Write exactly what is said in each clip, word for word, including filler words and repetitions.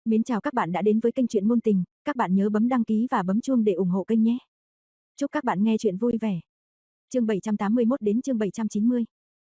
Mến chào các bạn đã đến với kênh truyện ngôn tình, các bạn nhớ bấm đăng ký và bấm chuông để ủng hộ kênh nhé. Chúc các bạn nghe truyện vui vẻ. Chương bảy trăm tám mươi mốt đến chương bảy trăm chín mươi.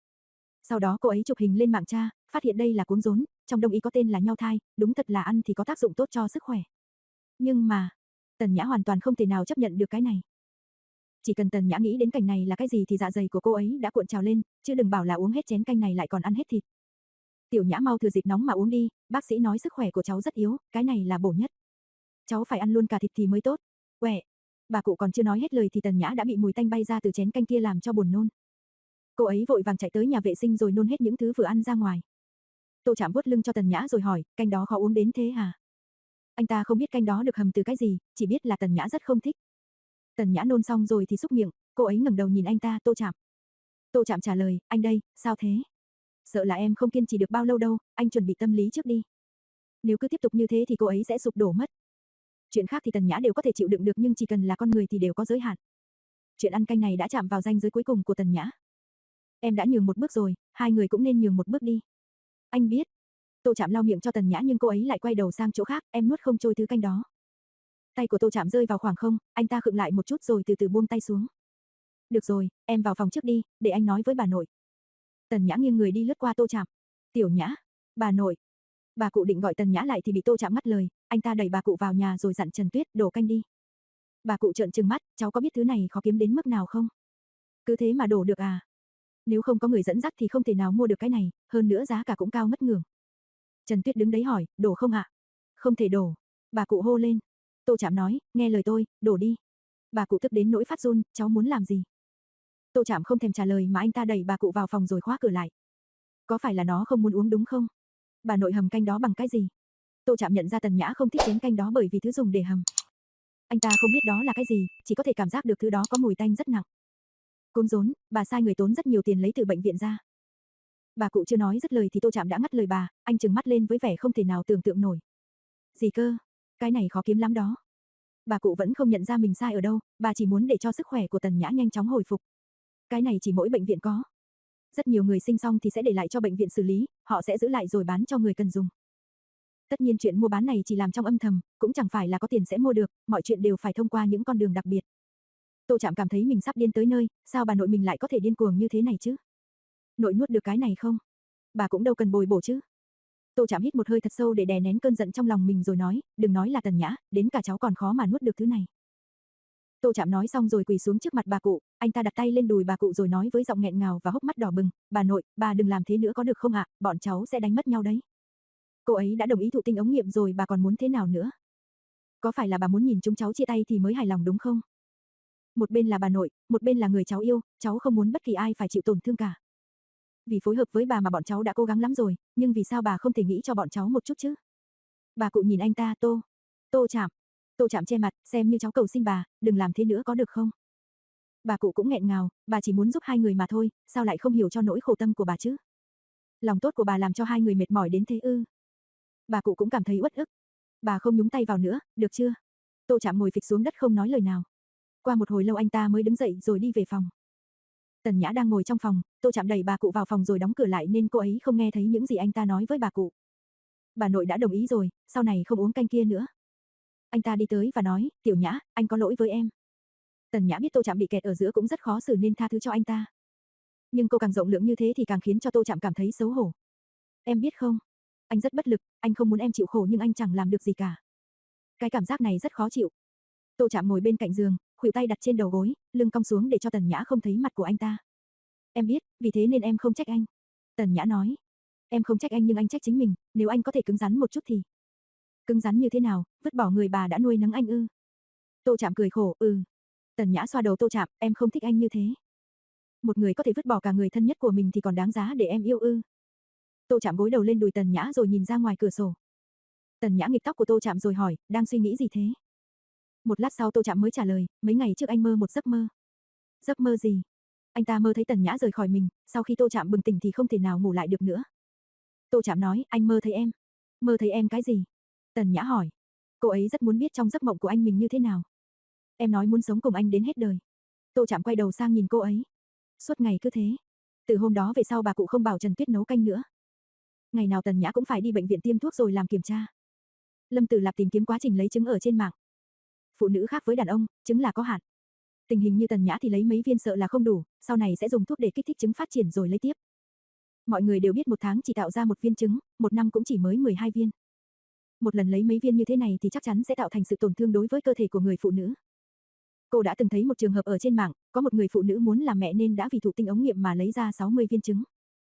Sau đó cô ấy chụp hình lên mạng tra, phát hiện đây là cuống rốn, trong đông y có tên là nho thai, đúng thật là ăn thì có tác dụng tốt cho sức khỏe. Nhưng mà, Tần Nhã hoàn toàn không thể nào chấp nhận được cái này. Chỉ cần Tần Nhã nghĩ đến cảnh này là cái gì thì dạ dày của cô ấy đã cuộn trào lên, chứ đừng bảo là uống hết chén canh này lại còn ăn hết thịt. Tiểu Nhã mau thừa dịp nóng mà uống đi, bác sĩ nói sức khỏe của cháu rất yếu, cái này là bổ nhất. Cháu phải ăn luôn cả thịt thì mới tốt. Quẹ. Bà cụ còn chưa nói hết lời thì Tần Nhã đã bị mùi tanh bay ra từ chén canh kia làm cho buồn nôn. Cô ấy vội vàng chạy tới nhà vệ sinh rồi nôn hết những thứ vừa ăn ra ngoài. Tô Trạm vuốt lưng cho Tần Nhã rồi hỏi, canh đó khó uống đến thế hả? Anh ta không biết canh đó được hầm từ cái gì, chỉ biết là Tần Nhã rất không thích. Tần Nhã nôn xong rồi thì xúc miệng, cô ấy ngẩng đầu nhìn anh ta, Tô Trạm. Tô Trạm trả lời, anh đây, sao thế? Sợ là em không kiên trì được bao lâu đâu, anh chuẩn bị tâm lý trước đi. Nếu cứ tiếp tục như thế thì cô ấy sẽ sụp đổ mất. Chuyện khác thì Tần Nhã đều có thể chịu đựng được nhưng chỉ cần là con người thì đều có giới hạn. Chuyện ăn canh này đã chạm vào ranh giới cuối cùng của Tần Nhã. Em đã nhường một bước rồi, hai người cũng nên nhường một bước đi. Anh biết. Tô Trạm lau miệng cho Tần Nhã nhưng cô ấy lại quay đầu sang chỗ khác, em nuốt không trôi thứ canh đó. Tay của Tô Trạm rơi vào khoảng không, anh ta khựng lại một chút rồi từ từ buông tay xuống. Được rồi, em vào phòng trước đi, để anh nói với bà nội. Tần Nhã nghiêng người đi lướt qua Tô Trạm. Tiểu Nhã, bà nội. Bà cụ định gọi Tần Nhã lại thì bị Tô Trạm ngắt lời, anh ta đẩy bà cụ vào nhà rồi dặn Trần Tuyết đổ canh đi. Bà cụ trợn trừng mắt, cháu có biết thứ này khó kiếm đến mức nào không? Cứ thế mà đổ được à? Nếu không có người dẫn dắt thì không thể nào mua được cái này, hơn nữa giá cả cũng cao ngất ngưởng. Trần Tuyết đứng đấy hỏi, đổ không ạ? Không thể đổ. Bà cụ hô lên. Tô Trạm nói, nghe lời tôi, đổ đi. Bà cụ tức đến nỗi phát run, cháu muốn làm gì? Tô Trạm không thèm trả lời mà anh ta đẩy bà cụ vào phòng rồi khóa cửa lại. Có phải là nó không muốn uống đúng không? Bà nội hầm canh đó bằng cái gì? Tô Trạm nhận ra Tần Nhã không thích chén canh đó bởi vì thứ dùng để hầm. Anh ta không biết đó là cái gì, chỉ có thể cảm giác được thứ đó có mùi tanh rất nặng. Cuống rốn, bà sai người tốn rất nhiều tiền lấy từ bệnh viện ra. Bà cụ chưa nói dứt lời thì Tô Trạm đã ngắt lời bà, anh trừng mắt lên với vẻ không thể nào tưởng tượng nổi. Gì cơ? Cái này khó kiếm lắm đó. Bà cụ vẫn không nhận ra mình sai ở đâu, bà chỉ muốn để cho sức khỏe của Tần Nhã nhanh chóng hồi phục. Cái này chỉ mỗi bệnh viện có. Rất nhiều người sinh xong thì sẽ để lại cho bệnh viện xử lý, họ sẽ giữ lại rồi bán cho người cần dùng. Tất nhiên chuyện mua bán này chỉ làm trong âm thầm, cũng chẳng phải là có tiền sẽ mua được, mọi chuyện đều phải thông qua những con đường đặc biệt. Tô Trạm cảm thấy mình sắp điên tới nơi, sao bà nội mình lại có thể điên cuồng như thế này chứ? Nội nuốt được cái này không? Bà cũng đâu cần bồi bổ chứ. Tô Trạm hít một hơi thật sâu để đè nén cơn giận trong lòng mình rồi nói, đừng nói là Tần Nhã, đến cả cháu còn khó mà nuốt được thứ này. Tô Trạm nói xong rồi quỳ xuống trước mặt bà cụ, anh ta đặt tay lên đùi bà cụ rồi nói với giọng nghẹn ngào và hốc mắt đỏ bừng, bà nội, bà đừng làm thế nữa có được không ạ, bọn cháu sẽ đánh mất nhau đấy. Cô ấy đã đồng ý thụ tinh ống nghiệm rồi bà còn muốn thế nào nữa? Có phải là bà muốn nhìn chúng cháu chia tay thì mới hài lòng đúng không? Một bên là bà nội, một bên là người cháu yêu, cháu không muốn bất kỳ ai phải chịu tổn thương cả. Vì phối hợp với bà mà bọn cháu đã cố gắng lắm rồi, nhưng vì sao bà không thể nghĩ cho bọn cháu một chút chứ? Bà cụ nhìn anh ta, Tô, Tô Trạm. Tô Trạm che mặt, xem như cháu cầu xin bà, đừng làm thế nữa có được không? Bà cụ cũng nghẹn ngào, bà chỉ muốn giúp hai người mà thôi, sao lại không hiểu cho nỗi khổ tâm của bà chứ? Lòng tốt của bà làm cho hai người mệt mỏi đến thế ư? Bà cụ cũng cảm thấy uất ức. Bà không nhúng tay vào nữa, được chưa? Tô Trạm ngồi phịch xuống đất không nói lời nào. Qua một hồi lâu anh ta mới đứng dậy rồi đi về phòng. Tần Nhã đang ngồi trong phòng, Tô Trạm đẩy bà cụ vào phòng rồi đóng cửa lại nên cô ấy không nghe thấy những gì anh ta nói với bà cụ. Bà nội đã đồng ý rồi, sau này không uống canh kia nữa. Anh ta đi tới và nói, Tiểu Nhã, anh có lỗi với em. Tần Nhã biết Tô Trạm bị kẹt ở giữa cũng rất khó xử nên tha thứ cho anh ta. Nhưng cô càng rộng lượng như thế thì càng khiến cho Tô Trạm cảm thấy xấu hổ. Em biết không, anh rất bất lực, anh không muốn em chịu khổ nhưng anh chẳng làm được gì cả. Cái cảm giác này rất khó chịu. Tô Trạm ngồi bên cạnh giường, khuỷu tay đặt trên đầu gối, lưng cong xuống để cho Tần Nhã không thấy mặt của anh ta. Em biết, vì thế nên em không trách anh. Tần Nhã nói. Em không trách anh nhưng anh trách chính mình, nếu anh có thể cứng rắn một chút thì. Cứng rắn như thế nào, vứt bỏ người bà đã nuôi nấng anh ư? Tô Trạm cười khổ, ừ. Tần Nhã xoa đầu Tô Trạm, em không thích anh như thế. Một người có thể vứt bỏ cả người thân nhất của mình thì còn đáng giá để em yêu ư? Tô Trạm gối đầu lên đùi Tần Nhã rồi nhìn ra ngoài cửa sổ. Tần Nhã nghịch tóc của Tô Trạm rồi hỏi, đang suy nghĩ gì thế? Một lát sau Tô Trạm mới trả lời, mấy ngày trước anh mơ một giấc mơ. Giấc mơ gì? Anh ta mơ thấy Tần Nhã rời khỏi mình, sau khi Tô Trạm bừng tỉnh thì không thể nào ngủ lại được nữa. Tô Trạm nói, anh mơ thấy em. Mơ thấy em cái gì? Tần Nhã hỏi. Cô ấy rất muốn biết trong giấc mộng của anh mình như thế nào. Em nói muốn sống cùng anh đến hết đời. Tô Trạm quay đầu sang nhìn cô ấy. Suốt ngày cứ thế. Từ hôm đó về sau bà cụ không bảo Trần Tuyết nấu canh nữa. Ngày nào Tần Nhã cũng phải đi bệnh viện tiêm thuốc rồi làm kiểm tra. Lâm Tử Lạp tìm kiếm quá trình lấy trứng ở trên mạng. Phụ nữ khác với đàn ông, trứng là có hạn. Tình hình như Tần Nhã thì lấy mấy viên sợ là không đủ, sau này sẽ dùng thuốc để kích thích trứng phát triển rồi lấy tiếp. Mọi người đều biết một tháng chỉ tạo ra một viên trứng, một năm cũng chỉ mới mười hai viên. Một lần lấy mấy viên như thế này thì chắc chắn sẽ tạo thành sự tổn thương đối với cơ thể của người phụ nữ. Cô đã từng thấy một trường hợp ở trên mạng, có một người phụ nữ muốn làm mẹ nên đã vì thụ tinh ống nghiệm mà lấy ra sáu mươi viên trứng.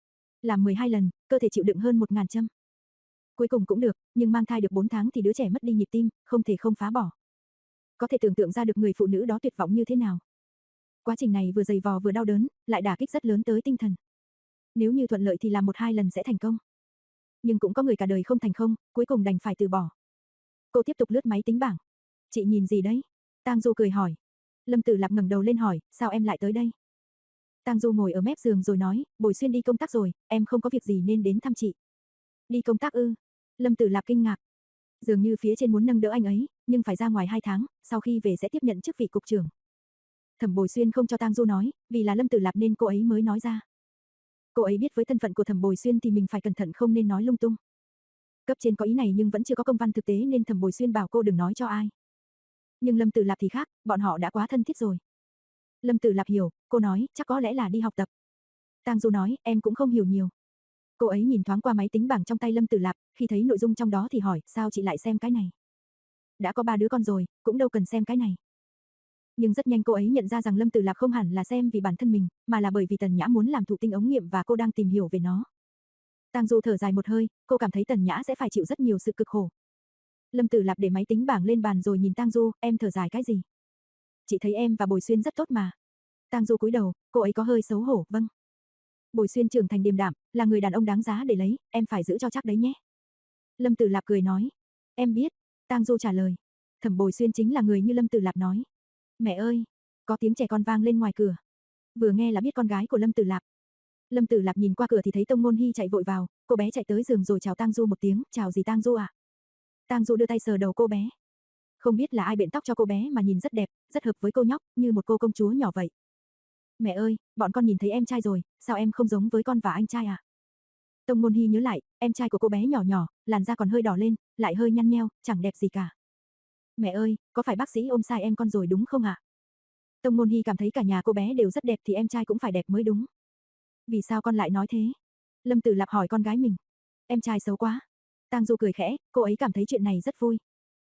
Làm mười hai lần, cơ thể chịu đựng hơn một nghìn châm. Cuối cùng cũng được, nhưng mang thai được bốn tháng thì đứa trẻ mất đi nhịp tim, không thể không phá bỏ. Có thể tưởng tượng ra được người phụ nữ đó tuyệt vọng như thế nào. Quá trình này vừa dày vò vừa đau đớn, lại đả kích rất lớn tới tinh thần. Nếu như thuận lợi thì làm một hai lần sẽ thành công. Nhưng cũng có người cả đời không thành công, cuối cùng đành phải từ bỏ. Cô tiếp tục lướt máy tính bảng. Chị nhìn gì đấy? Tang Du cười hỏi. Lâm Tử Lạp ngẩng đầu lên hỏi, sao em lại tới đây? Tang Du ngồi ở mép giường rồi nói, Bồi Xuyên đi công tác rồi, em không có việc gì nên đến thăm chị. Đi công tác ư? Lâm Tử Lạp kinh ngạc. Dường như phía trên muốn nâng đỡ anh ấy, nhưng phải ra ngoài hai tháng, sau khi về sẽ tiếp nhận chức vị cục trưởng. Thẩm Bồi Xuyên không cho Tang Du nói, vì là Lâm Tử Lạp nên cô ấy mới nói ra. Cô ấy biết với thân phận của Thẩm Bồi Xuyên thì mình phải cẩn thận không nên nói lung tung. Cấp trên có ý này nhưng vẫn chưa có công văn thực tế nên Thẩm Bồi Xuyên bảo cô đừng nói cho ai. Nhưng Lâm Tử Lạp thì khác, bọn họ đã quá thân thiết rồi. Lâm Tử Lạp hiểu, cô nói, chắc có lẽ là đi học tập. Tang Du nói, em cũng không hiểu nhiều. Cô ấy nhìn thoáng qua máy tính bảng trong tay Lâm Tử Lạp, khi thấy nội dung trong đó thì hỏi, sao chị lại xem cái này? Đã có ba đứa con rồi, cũng đâu cần xem cái này. Nhưng rất nhanh cô ấy nhận ra rằng Lâm Tử Lạp không hẳn là xem vì bản thân mình, mà là bởi vì Tần Nhã muốn làm thụ tinh ống nghiệm và cô đang tìm hiểu về nó. Tang Du thở dài một hơi, cô cảm thấy Tần Nhã sẽ phải chịu rất nhiều sự cực khổ. Lâm Tử Lạp để máy tính bảng lên bàn rồi nhìn Tang Du, em thở dài cái gì? Chị thấy em và Bồi Xuyên rất tốt mà. Tang Du cúi đầu, cô ấy có hơi xấu hổ, vâng. Bồi Xuyên trưởng thành điềm đạm, là người đàn ông đáng giá để lấy, em phải giữ cho chắc đấy nhé. Lâm Tử Lạp cười nói, em biết. Tang Du trả lời, Thẩm Bồi Xuyên chính là người như Lâm Tử Lạp nói. Mẹ ơi, có tiếng trẻ con vang lên ngoài cửa. Vừa nghe là biết con gái của Lâm Tử Lạp. Lâm Tử Lạp nhìn qua cửa thì thấy Tông Ngôn Hy chạy vội vào, cô bé chạy tới giường rồi chào Tang Du một tiếng, chào gì Tang Du ạ? À? Tang Du đưa tay sờ đầu cô bé. Không biết là ai biện tóc cho cô bé mà nhìn rất đẹp, rất hợp với cô nhóc, như một cô công chúa nhỏ vậy. Mẹ ơi, bọn con nhìn thấy em trai rồi, sao em không giống với con và anh trai à? Tông Ngôn Hy nhớ lại, em trai của cô bé nhỏ nhỏ, làn da còn hơi đỏ lên, lại hơi nhăn nheo, chẳng đẹp gì cả. Mẹ ơi, có phải bác sĩ ôm sai em con rồi đúng không ạ? À? Tông Ngôn Hy cảm thấy cả nhà cô bé đều rất đẹp thì em trai cũng phải đẹp mới đúng. Vì sao con lại nói thế? Lâm Tử Lạp hỏi con gái mình. Em trai xấu quá. Tang Du cười khẽ, cô ấy cảm thấy chuyện này rất vui.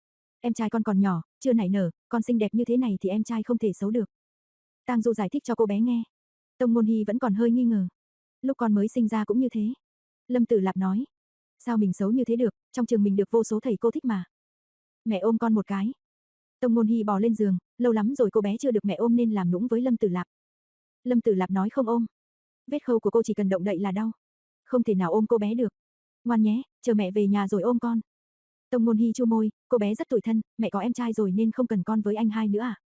Em trai con còn nhỏ, chưa nảy nở, con xinh đẹp như thế này thì em trai không thể xấu được. Tang Du giải thích cho cô bé nghe. Tông Ngôn Hy vẫn còn hơi nghi ngờ. Lúc con mới sinh ra cũng như thế. Lâm Tử Lạp nói. Sao mình xấu như thế được, trong trường mình được vô số thầy cô thích mà. Mẹ ôm con một cái. Tông Ngôn Hy bò lên giường, lâu lắm rồi cô bé chưa được mẹ ôm nên làm nũng với Lâm Tử Lạp. Lâm Tử Lạp nói không ôm. Vết khâu của cô chỉ cần động đậy là đau. Không thể nào ôm cô bé được. Ngoan nhé, chờ mẹ về nhà rồi ôm con. Tông Ngôn Hy chu môi, cô bé rất tủi thân, mẹ có em trai rồi nên không cần con với anh hai nữa à?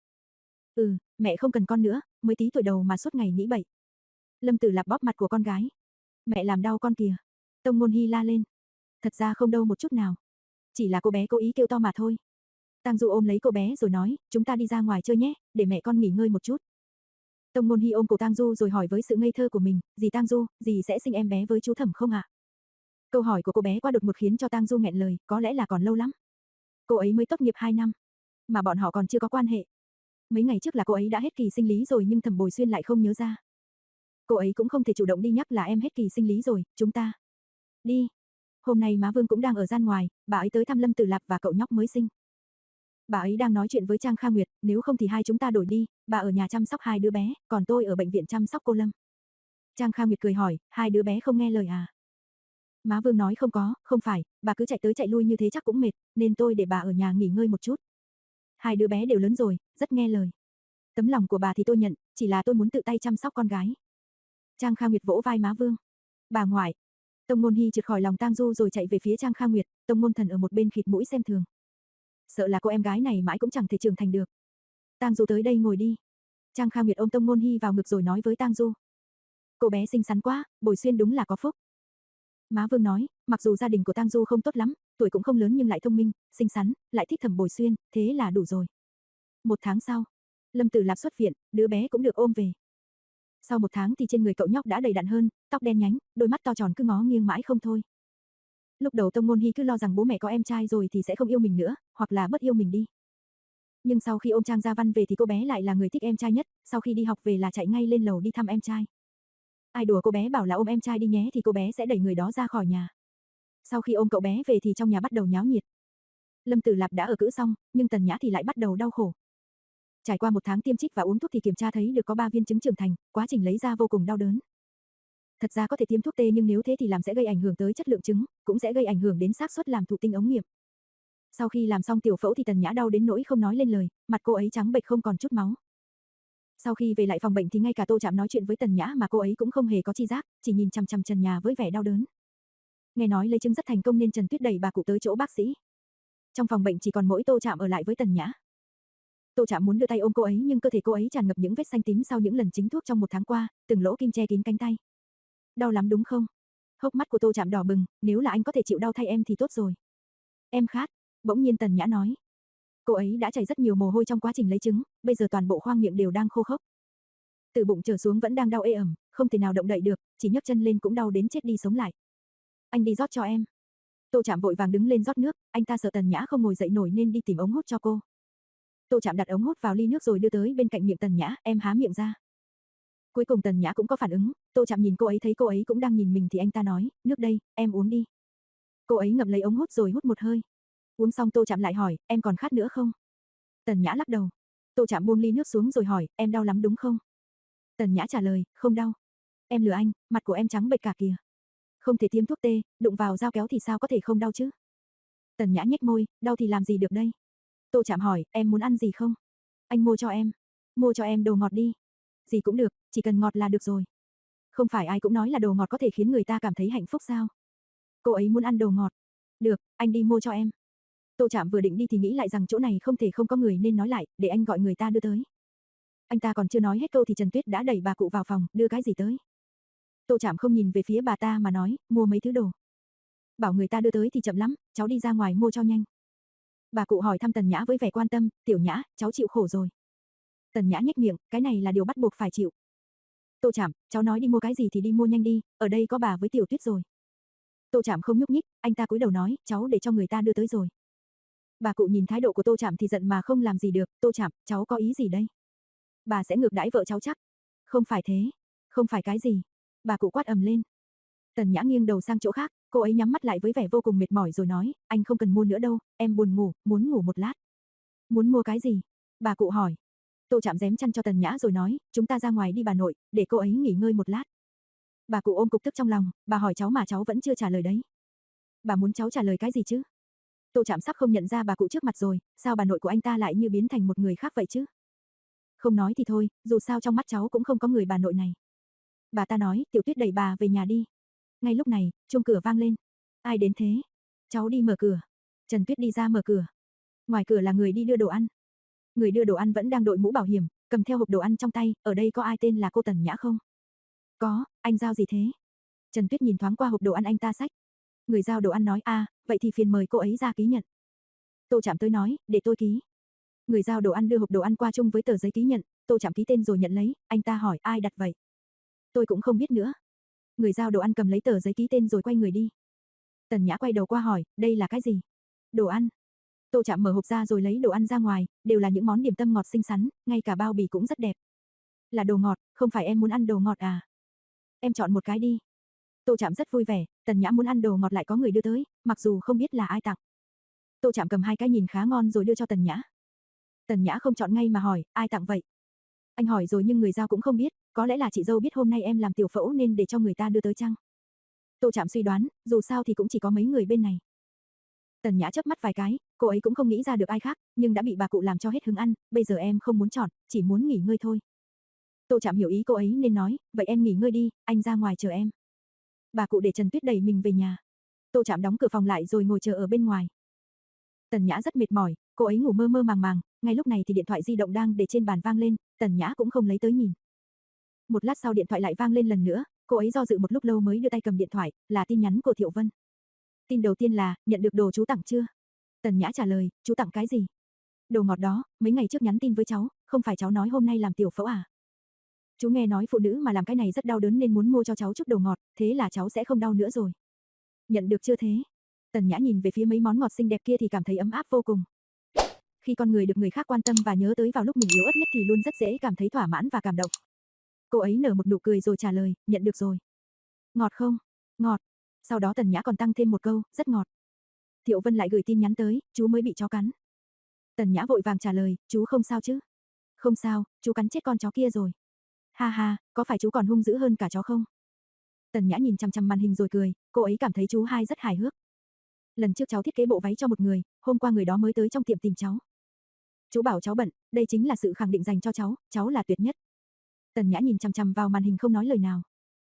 Ừ, mẹ không cần con nữa, mới tí tuổi đầu mà suốt ngày nghĩ bậy. Lâm Tử Lạp bóp mặt của con gái. Mẹ làm đau con kìa. Tông Ngôn Hy la lên. Thật ra không đâu một chút nào. Chỉ là cô bé cố ý kêu to mà thôi. Tang Du ôm lấy cô bé rồi nói, chúng ta đi ra ngoài chơi nhé, để mẹ con nghỉ ngơi một chút. Tông Ngôn Hy ôm cổ Tang Du rồi hỏi với sự ngây thơ của mình, dì Tang Du, dì sẽ sinh em bé với chú Thẩm không ạ? À? Câu hỏi của cô bé qua đột ngột khiến cho Tang Du nghẹn lời, có lẽ là còn lâu lắm. Cô ấy mới tốt nghiệp hai năm, mà bọn họ còn chưa có quan hệ. Mấy ngày trước là cô ấy đã hết kỳ sinh lý rồi nhưng Thẩm Bồi Xuyên lại không nhớ ra. Cô ấy cũng không thể chủ động đi nhắc là em hết kỳ sinh lý rồi, chúng ta đi. Hôm nay má Vương cũng đang ở gian ngoài, bà ấy tới thăm Lâm Tử Lạp và cậu nhóc mới sinh. Bà ấy đang nói chuyện với Trang Kha Nguyệt, nếu không thì hai chúng ta đổi đi, bà ở nhà chăm sóc hai đứa bé, còn tôi ở bệnh viện chăm sóc cô Lâm. Trang Kha Nguyệt cười hỏi, hai đứa bé không nghe lời à? Má Vương nói không có, không phải, bà cứ chạy tới chạy lui như thế chắc cũng mệt, nên tôi để bà ở nhà nghỉ ngơi một chút. Hai đứa bé đều lớn rồi, rất nghe lời. Tấm lòng của bà thì tôi nhận, chỉ là tôi muốn tự tay chăm sóc con gái. Trang Kha Nguyệt vỗ vai má Vương. Bà ngoại. Tông Ngôn Hy trượt khỏi lòng Tang Du rồi chạy về phía Trang Kha Nguyệt, Tông Ngôn Thần ở một bên khịt mũi xem thường. Sợ là cô em gái này mãi cũng chẳng thể trưởng thành được. Tang Du tới đây ngồi đi. Trang Kha Nguyệt ôm Tông Ngôn Hy vào ngực rồi nói với Tang Du. Cô bé xinh xắn quá, Bồi Xuyên đúng là có phúc. Má Vương nói, mặc dù gia đình của Tang Du không tốt lắm, tuổi cũng không lớn nhưng lại thông minh, xinh xắn, lại thích Thẩm Bồi Xuyên, thế là đủ rồi. Một tháng sau, Lâm Tử Lạp xuất viện, đứa bé cũng được ôm về. Sau một tháng thì trên người cậu nhóc đã đầy đặn hơn, tóc đen nhánh, đôi mắt to tròn cứ ngó nghiêng mãi không thôi. Lúc đầu Tông Ngôn Hy cứ lo rằng bố mẹ có em trai rồi thì sẽ không yêu mình nữa, hoặc là bớt yêu mình đi. Nhưng sau khi ôm Trang Gia Văn về thì cô bé lại là người thích em trai nhất, sau khi đi học về là chạy ngay lên lầu đi thăm em trai. Ai đùa cô bé bảo là ôm em trai đi nhé thì cô bé sẽ đẩy người đó ra khỏi nhà. Sau khi ôm cậu bé về thì trong nhà bắt đầu nháo nhiệt. Lâm Tử Lạp đã ở cữ xong, nhưng Tần Nhã thì lại bắt đầu đau khổ. Trải qua một tháng tiêm trích và uống thuốc thì kiểm tra thấy được có ba viên trứng trưởng thành, quá trình lấy ra vô cùng đau đớn. Thật ra có thể tiêm thuốc tê nhưng nếu thế thì làm sẽ gây ảnh hưởng tới chất lượng trứng, cũng sẽ gây ảnh hưởng đến xác suất làm thụ tinh ống nghiệm. Sau khi làm xong tiểu phẫu thì Tần Nhã đau đến nỗi không nói lên lời, mặt cô ấy trắng bệch không còn chút máu. Sau khi về lại phòng bệnh thì ngay cả Tô Trạm nói chuyện với Tần Nhã mà cô ấy cũng không hề có chi giác, chỉ nhìn chằm chằm trần nhà với vẻ đau đớn. Nghe nói lấy trứng rất thành công nên Trần Tuyết đẩy bà cụ tới chỗ bác sĩ. Trong phòng bệnh chỉ còn mỗi Tô Trạm ở lại với Tần Nhã. Tô Trạm muốn đưa tay ôm cô ấy nhưng cơ thể cô ấy tràn ngập những vết xanh tím sau những lần chính thuốc trong một tháng qua, từng lỗ kim che kín cánh tay. Đau lắm đúng không? Hốc mắt của Tô Trạm đỏ bừng, nếu là anh có thể chịu đau thay em thì tốt rồi. Em khát, bỗng nhiên Tần Nhã nói. Cô ấy đã chảy rất nhiều mồ hôi trong quá trình lấy trứng, bây giờ toàn bộ khoang miệng đều đang khô khốc. Từ bụng trở xuống vẫn đang đau ê ẩm, không thể nào động đậy được, chỉ nhấc chân lên cũng đau đến chết đi sống lại. Anh đi rót cho em. Tô Trạm vội vàng đứng lên rót nước, anh ta sợ Tần Nhã không ngồi dậy nổi nên đi tìm ống hút cho cô. Tô Trạm đặt ống hút vào ly nước rồi đưa tới bên cạnh miệng Tần Nhã, em há miệng ra. Cuối cùng Tần Nhã cũng có phản ứng, Tô Trạm nhìn cô ấy thấy cô ấy cũng đang nhìn mình thì anh ta nói, nước đây, em uống đi. Cô ấy ngậm lấy ống hút rồi hút một hơi. Uống xong Tô Trạm lại hỏi, em còn khát nữa không? Tần Nhã lắc đầu. Tô Trạm buông ly nước xuống rồi hỏi, em đau lắm đúng không? Tần Nhã trả lời, không đau. Em lừa anh, mặt của em trắng bệch cả kìa. Không thể tiêm thuốc tê, đụng vào dao kéo thì sao có thể không đau chứ? Tần Nhã nhếch môi, đau thì làm gì được đây? Tô Trạm hỏi, em muốn ăn gì không? Anh mua cho em. Mua cho em đồ ngọt đi. Gì cũng được, chỉ cần ngọt là được rồi. Không phải ai cũng nói là đồ ngọt có thể khiến người ta cảm thấy hạnh phúc sao? Cô ấy muốn ăn đồ ngọt. Được, anh đi mua cho em. Tô Trạm vừa định đi thì nghĩ lại rằng chỗ này không thể không có người nên nói lại, để anh gọi người ta đưa tới. Anh ta còn chưa nói hết câu thì Trần Tuyết đã đẩy bà cụ vào phòng, đưa cái gì tới. Tô Trạm không nhìn về phía bà ta mà nói, mua mấy thứ đồ. Bảo người ta đưa tới thì chậm lắm, cháu đi ra ngoài mua cho nhanh. Bà cụ hỏi thăm Tần Nhã với vẻ quan tâm, Tiểu Nhã, cháu chịu khổ rồi. Tần Nhã nhếch miệng, cái này là điều bắt buộc phải chịu. Tô Trạm, cháu nói đi mua cái gì thì đi mua nhanh đi, ở đây có bà với Tiểu Tuyết rồi. Tô Trạm không nhúc nhích, anh ta cúi đầu nói, cháu để cho người ta đưa tới rồi. Bà cụ nhìn thái độ của Tô Trạm thì giận mà không làm gì được, Tô Trạm, cháu có ý gì đây? Bà sẽ ngược đãi vợ cháu chắc. Không phải thế, không phải cái gì. Bà cụ quát ầm lên. Tần Nhã nghiêng đầu sang chỗ khác, cô ấy nhắm mắt lại với vẻ vô cùng mệt mỏi rồi nói, anh không cần mua nữa đâu, em buồn ngủ, muốn ngủ một lát. Muốn mua cái gì? Bà cụ hỏi. Tô Trạm rém chăn cho Tần Nhã rồi nói, chúng ta ra ngoài đi bà nội, để cô ấy nghỉ ngơi một lát. Bà cụ ôm cục tức trong lòng, bà hỏi cháu mà cháu vẫn chưa trả lời đấy. Bà muốn cháu trả lời cái gì chứ? Tô Trạm sắp không nhận ra bà cụ trước mặt rồi, sao bà nội của anh ta lại như biến thành một người khác vậy chứ? Không nói thì thôi, dù sao trong mắt cháu cũng không có người bà nội này. Bà ta nói, Tiểu Tuyết đẩy bà về nhà đi. Ngay lúc này, chuông cửa vang lên. Ai đến thế? Cháu đi mở cửa. Trần Tuyết đi ra mở cửa. Ngoài cửa là người đi đưa đồ ăn. Người đưa đồ ăn vẫn đang đội mũ bảo hiểm, cầm theo hộp đồ ăn trong tay, ở đây có ai tên là cô Tần Nhã không? Có, anh giao gì thế? Trần Tuyết nhìn thoáng qua hộp đồ ăn anh ta xách. Người giao đồ ăn nói, à, vậy thì phiền mời cô ấy ra ký nhận. Tô Trạm tới nói, để tôi ký. Người giao đồ ăn đưa hộp đồ ăn qua chung với tờ giấy ký nhận, Tô Trạm ký tên rồi nhận lấy, anh ta hỏi, ai đặt vậy? Tôi cũng không biết nữa. Người giao đồ ăn cầm lấy tờ giấy ký tên rồi quay người đi. Tần Nhã quay đầu qua hỏi, đây là cái gì? Đồ ăn. Tô Trạm mở hộp ra rồi lấy đồ ăn ra ngoài, đều là những món điểm tâm ngọt xinh xắn, ngay cả bao bì cũng rất đẹp. Là đồ ngọt, không phải em muốn ăn đồ ngọt à? Em chọn một cái đi. Tô Trạm rất vui vẻ, Tần Nhã muốn ăn đồ ngọt lại có người đưa tới, mặc dù không biết là ai tặng. Tô Trạm cầm hai cái nhìn khá ngon rồi đưa cho Tần Nhã. Tần Nhã không chọn ngay mà hỏi, ai tặng vậy? Anh hỏi rồi nhưng người giao cũng không biết, có lẽ là chị dâu biết hôm nay em làm tiểu phẫu nên để cho người ta đưa tới chăng? Tô Trạm suy đoán, dù sao thì cũng chỉ có mấy người bên này. Tần Nhã chớp mắt vài cái, cô ấy cũng không nghĩ ra được ai khác, nhưng đã bị bà cụ làm cho hết hứng ăn, bây giờ em không muốn chọn, chỉ muốn nghỉ ngơi thôi. Tô Trạm hiểu ý cô ấy nên nói, vậy em nghỉ ngơi đi, anh ra ngoài chờ em. Bà cụ để Trần Tuyết đẩy mình về nhà. Tô Trạm đóng cửa phòng lại rồi ngồi chờ ở bên ngoài. Tần Nhã rất mệt mỏi, cô ấy ngủ mơ mơ màng màng, ngay lúc này thì điện thoại di động đang để trên bàn vang lên, Tần Nhã cũng không lấy tới nhìn. Một lát sau điện thoại lại vang lên lần nữa, cô ấy do dự một lúc lâu mới đưa tay cầm điện thoại, là tin nhắn của Thiệu Vân. Tin đầu tiên là, nhận được đồ chú tặng chưa? Tần Nhã trả lời, chú tặng cái gì? Đồ ngọt đó, mấy ngày trước nhắn tin với cháu, không phải cháu nói hôm nay làm tiểu phẫu à? Chú nghe nói phụ nữ mà làm cái này rất đau đớn nên muốn mua cho cháu chút đồ ngọt, thế là cháu sẽ không đau nữa rồi. Nhận được chưa thế? Tần Nhã nhìn về phía mấy món ngọt xinh đẹp kia thì cảm thấy ấm áp vô cùng. Khi con người được người khác quan tâm và nhớ tới vào lúc mình yếu ớt nhất thì luôn rất dễ cảm thấy thỏa mãn và cảm động. Cô ấy nở một nụ cười rồi trả lời, nhận được rồi. Ngọt không? Ngọt. Sau đó Tần Nhã còn tăng thêm một câu, rất ngọt. Thiệu Vân lại gửi tin nhắn tới, chú mới bị chó cắn. Tần Nhã vội vàng trả lời, chú không sao chứ? Không sao, chú cắn chết con chó kia rồi. Ha ha, có phải chú còn hung dữ hơn cả chó không? Tần Nhã nhìn chằm chằm màn hình rồi cười, cô ấy cảm thấy chú hai rất hài hước. Lần trước cháu thiết kế bộ váy cho một người, hôm qua người đó mới tới trong tiệm tìm cháu. Chú bảo cháu bận, đây chính là sự khẳng định dành cho cháu, cháu là tuyệt nhất. Tần Nhã nhìn chằm chằm vào màn hình không nói lời nào.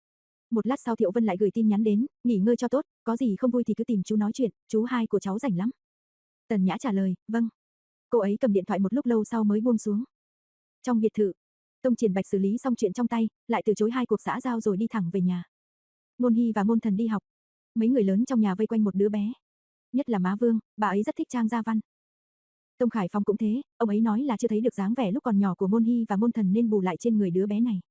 Một lát sau Thiệu Vân lại gửi tin nhắn đến, nghỉ ngơi cho tốt, có gì không vui thì cứ tìm chú nói chuyện, chú hai của cháu rảnh lắm. Tần Nhã trả lời, vâng. Cô ấy cầm điện thoại một lúc lâu sau mới buông xuống. Trong biệt thự, Tông Triển Bạch xử lý xong chuyện trong tay, lại từ chối hai cuộc xã giao rồi đi thẳng về nhà. Ngôn Hy và Ngôn Thần đi học. Mấy người lớn trong nhà vây quanh một đứa bé. Nhất là má Vương, bà ấy rất thích Trang Gia Văn. Tông Khải Phong cũng thế, ông ấy nói là chưa thấy được dáng vẻ lúc còn nhỏ của Ngôn Hy và Ngôn Thần nên bù lại trên người đứa bé này.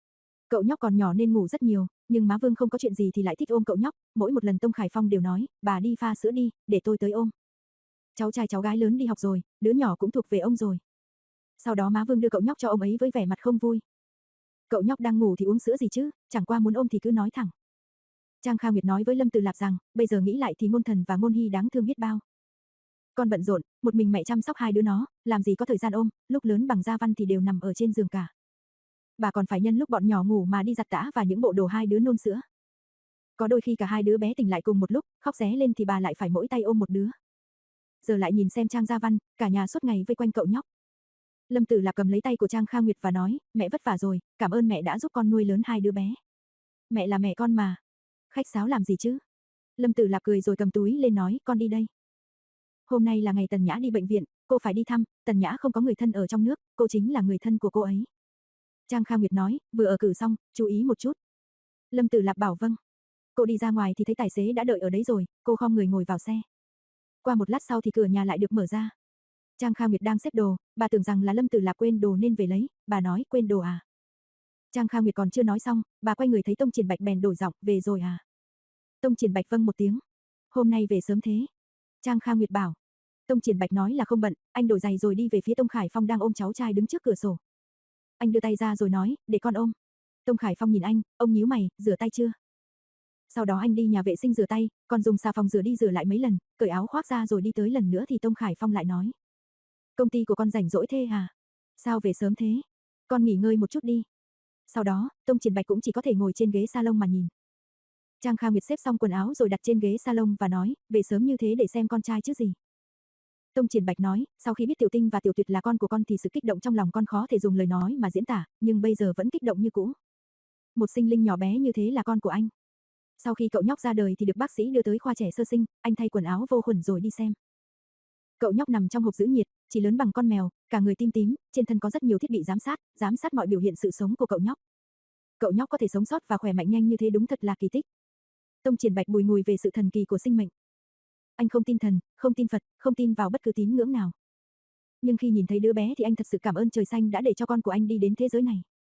Cậu nhóc còn nhỏ nên ngủ rất nhiều, nhưng má Vương không có chuyện gì thì lại thích ôm cậu nhóc, mỗi một lần Tông Khải Phong đều nói, bà đi pha sữa đi, để tôi tới ôm. Cháu trai cháu gái lớn đi học rồi, đứa nhỏ cũng thuộc về ông rồi. Sau đó má Vương đưa cậu nhóc cho ông ấy với vẻ mặt không vui. Cậu nhóc đang ngủ thì uống sữa gì chứ, chẳng qua muốn ôm thì cứ nói thẳng. Trang Kha Nguyệt nói với Lâm Từ Lạp rằng, bây giờ nghĩ lại thì Ngôn Thần và Ngôn Hy đáng thương biết bao. Con bận rộn, một mình mẹ chăm sóc hai đứa nó, làm gì có thời gian ôm, lúc lớn bằng Gia Văn thì đều nằm ở trên giường cả. Bà còn phải nhân lúc bọn nhỏ ngủ mà đi giặt tã và những bộ đồ hai đứa nôn sữa. Có đôi khi cả hai đứa bé tỉnh lại cùng một lúc, khóc ré lên thì bà lại phải mỗi tay ôm một đứa. Giờ lại nhìn xem Trang Gia Văn, cả nhà suốt ngày vây quanh cậu nhóc. Lâm Tử Lạp cầm lấy tay của Trang Kha Nguyệt và nói, mẹ vất vả rồi, cảm ơn mẹ đã giúp con nuôi lớn hai đứa bé. Mẹ là mẹ con mà. Khách sáo làm gì chứ? Lâm Tử Lạp cười rồi cầm túi lên nói, con đi đây. Hôm nay là ngày Tần Nhã đi bệnh viện, cô phải đi thăm, Tần Nhã không có người thân ở trong nước, cô chính là người thân của cô ấy. Trang Kha Nguyệt nói, vừa ở cử xong, chú ý một chút. Lâm Tử Lạp bảo vâng. Cô đi ra ngoài thì thấy tài xế đã đợi ở đấy rồi, cô khom người ngồi vào xe. Qua một lát sau thì cửa nhà lại được mở ra. Trang Kha Nguyệt đang xếp đồ, bà tưởng rằng là Lâm Tử Lạp quên đồ nên về lấy, bà nói, quên đồ à? Trang Kha Nguyệt còn chưa nói xong, bà quay người thấy Tông Triển Bạch bèn đổi giọng, về rồi à? Tông Triển Bạch vâng một tiếng. Hôm nay về sớm thế. Trang Kha Nguyệt bảo. Tông Triển Bạch nói là không bận, anh đổi giày rồi đi về phía Tông Khải Phong đang ôm cháu trai đứng trước cửa sổ. Anh đưa tay ra rồi nói, để con ôm. Tông Khải Phong nhìn anh, ông nhíu mày, rửa tay chưa? Sau đó anh đi nhà vệ sinh rửa tay, còn dùng xà phòng rửa đi rửa lại mấy lần, cởi áo khoác ra rồi đi tới lần nữa thì Tông Khải Phong lại nói. Công ty của con rảnh rỗi thế à? Sao về sớm thế? Con nghỉ ngơi một chút đi. Sau đó, Tông Triển Bạch cũng chỉ có thể ngồi trên ghế salon mà nhìn. Trang Kha Nguyệt xếp xong quần áo rồi đặt trên ghế salon và nói, về sớm như thế để xem con trai chứ gì. Tông Triển Bạch nói, sau khi biết Tiểu Tinh và Tiểu Tuyệt là con của con thì sự kích động trong lòng con khó thể dùng lời nói mà diễn tả, nhưng bây giờ vẫn kích động như cũ. Một sinh linh nhỏ bé như thế là con của anh. Sau khi cậu nhóc ra đời thì được bác sĩ đưa tới khoa trẻ sơ sinh, anh thay quần áo vô khuẩn rồi đi xem. Cậu nhóc nằm trong hộp giữ nhiệt, chỉ lớn bằng con mèo, cả người tim tím, trên thân có rất nhiều thiết bị giám sát, giám sát mọi biểu hiện sự sống của cậu nhóc. Cậu nhóc có thể sống sót và khỏe mạnh nhanh như thế đúng thật là kỳ tích. Tông Triển Bạch bùi ngùi về sự thần kỳ của sinh mệnh. Anh không tin thần, không tin Phật, không tin vào bất cứ tín ngưỡng nào. Nhưng khi nhìn thấy đứa bé thì anh thật sự cảm ơn trời xanh đã để cho con của anh đi đến thế giới này.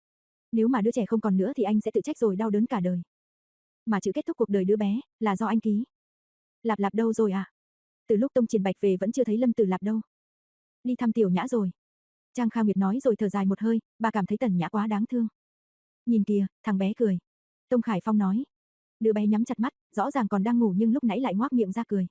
Nếu mà đứa trẻ không còn nữa thì anh sẽ tự trách rồi đau đớn cả đời. Mà chữ kết thúc cuộc đời đứa bé là do anh ký. Lạp Lạp đâu rồi à? Từ lúc Tông Triển Bạch về vẫn chưa thấy Lâm Tử Lạp đâu. Đi thăm Tiểu Nhã rồi. Trang Kha Nguyệt nói rồi thở dài một hơi, bà cảm thấy Tần Nhã quá đáng thương. Nhìn kìa, thằng bé cười. Tông Khải Phong nói. Đứa bé nhắm chặt mắt, rõ ràng còn đang ngủ nhưng lúc nãy lại ngoác miệng ra cười.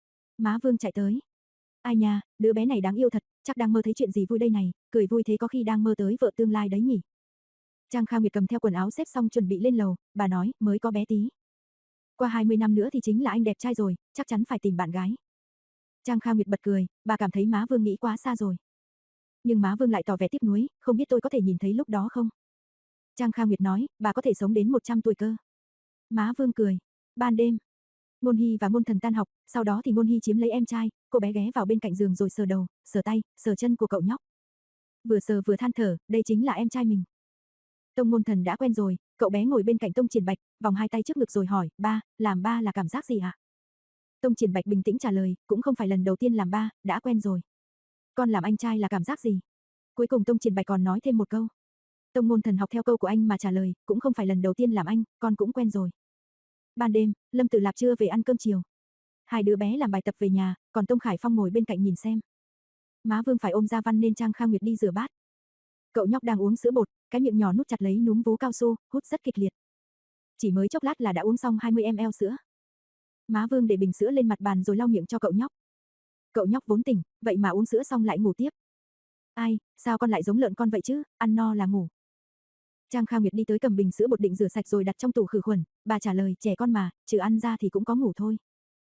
Má Vương chạy tới. Ai nha, đứa bé này đáng yêu thật, chắc đang mơ thấy chuyện gì vui đây này, cười vui thế có khi đang mơ tới vợ tương lai đấy nhỉ. Trang Kha Nguyệt cầm theo quần áo xếp xong chuẩn bị lên lầu, bà nói, mới có bé tí. Qua hai mươi năm nữa thì chính là anh đẹp trai rồi, chắc chắn phải tìm bạn gái. Trang Kha Nguyệt bật cười, bà cảm thấy má Vương nghĩ quá xa rồi. Nhưng má Vương lại tỏ vẻ tiếc nuối, không biết tôi có thể nhìn thấy lúc đó không? Trang Kha Nguyệt nói, bà có thể sống đến một trăm tuổi cơ. Má Vương cười. Ban đêm, Ngôn Hy và Ngôn Thần tan học, sau đó thì Ngôn Hy chiếm lấy em trai, cô bé ghé vào bên cạnh giường rồi sờ đầu, sờ tay, sờ chân của cậu nhóc. Vừa sờ vừa than thở, đây chính là em trai mình. Tông Ngôn Thần đã quen rồi, cậu bé ngồi bên cạnh Tông Triển Bạch, vòng hai tay trước ngực rồi hỏi, ba, làm ba là cảm giác gì ạ? Tông Triển Bạch bình tĩnh trả lời, cũng không phải lần đầu tiên làm ba, đã quen rồi. Con làm anh trai là cảm giác gì? Cuối cùng Tông Triển Bạch còn nói thêm một câu. Tông Ngôn Thần học theo câu của anh mà trả lời, cũng không phải lần đầu tiên làm anh, con cũng quen rồi. Ban đêm, Lâm Tử Lạp chưa về ăn cơm chiều. Hai đứa bé làm bài tập về nhà, còn Tông Khải Phong ngồi bên cạnh nhìn xem. Má Vương phải ôm Gia Văn nên Trang Kha Nguyệt đi rửa bát. Cậu nhóc đang uống sữa bột, cái miệng nhỏ nút chặt lấy núm vú cao su, hút rất kịch liệt. Chỉ mới chốc lát là đã uống xong hai mươi mi li lít sữa. Má Vương để bình sữa lên mặt bàn rồi lau miệng cho cậu nhóc. Cậu nhóc vốn tỉnh, vậy mà uống sữa xong lại ngủ tiếp. Ai, sao con lại giống lợn con vậy chứ, ăn no là ngủ. Trang Kha Nguyệt đi tới cầm bình sữa bột định rửa sạch rồi đặt trong tủ khử khuẩn, bà trả lời, trẻ con mà, trừ ăn ra thì cũng có ngủ thôi.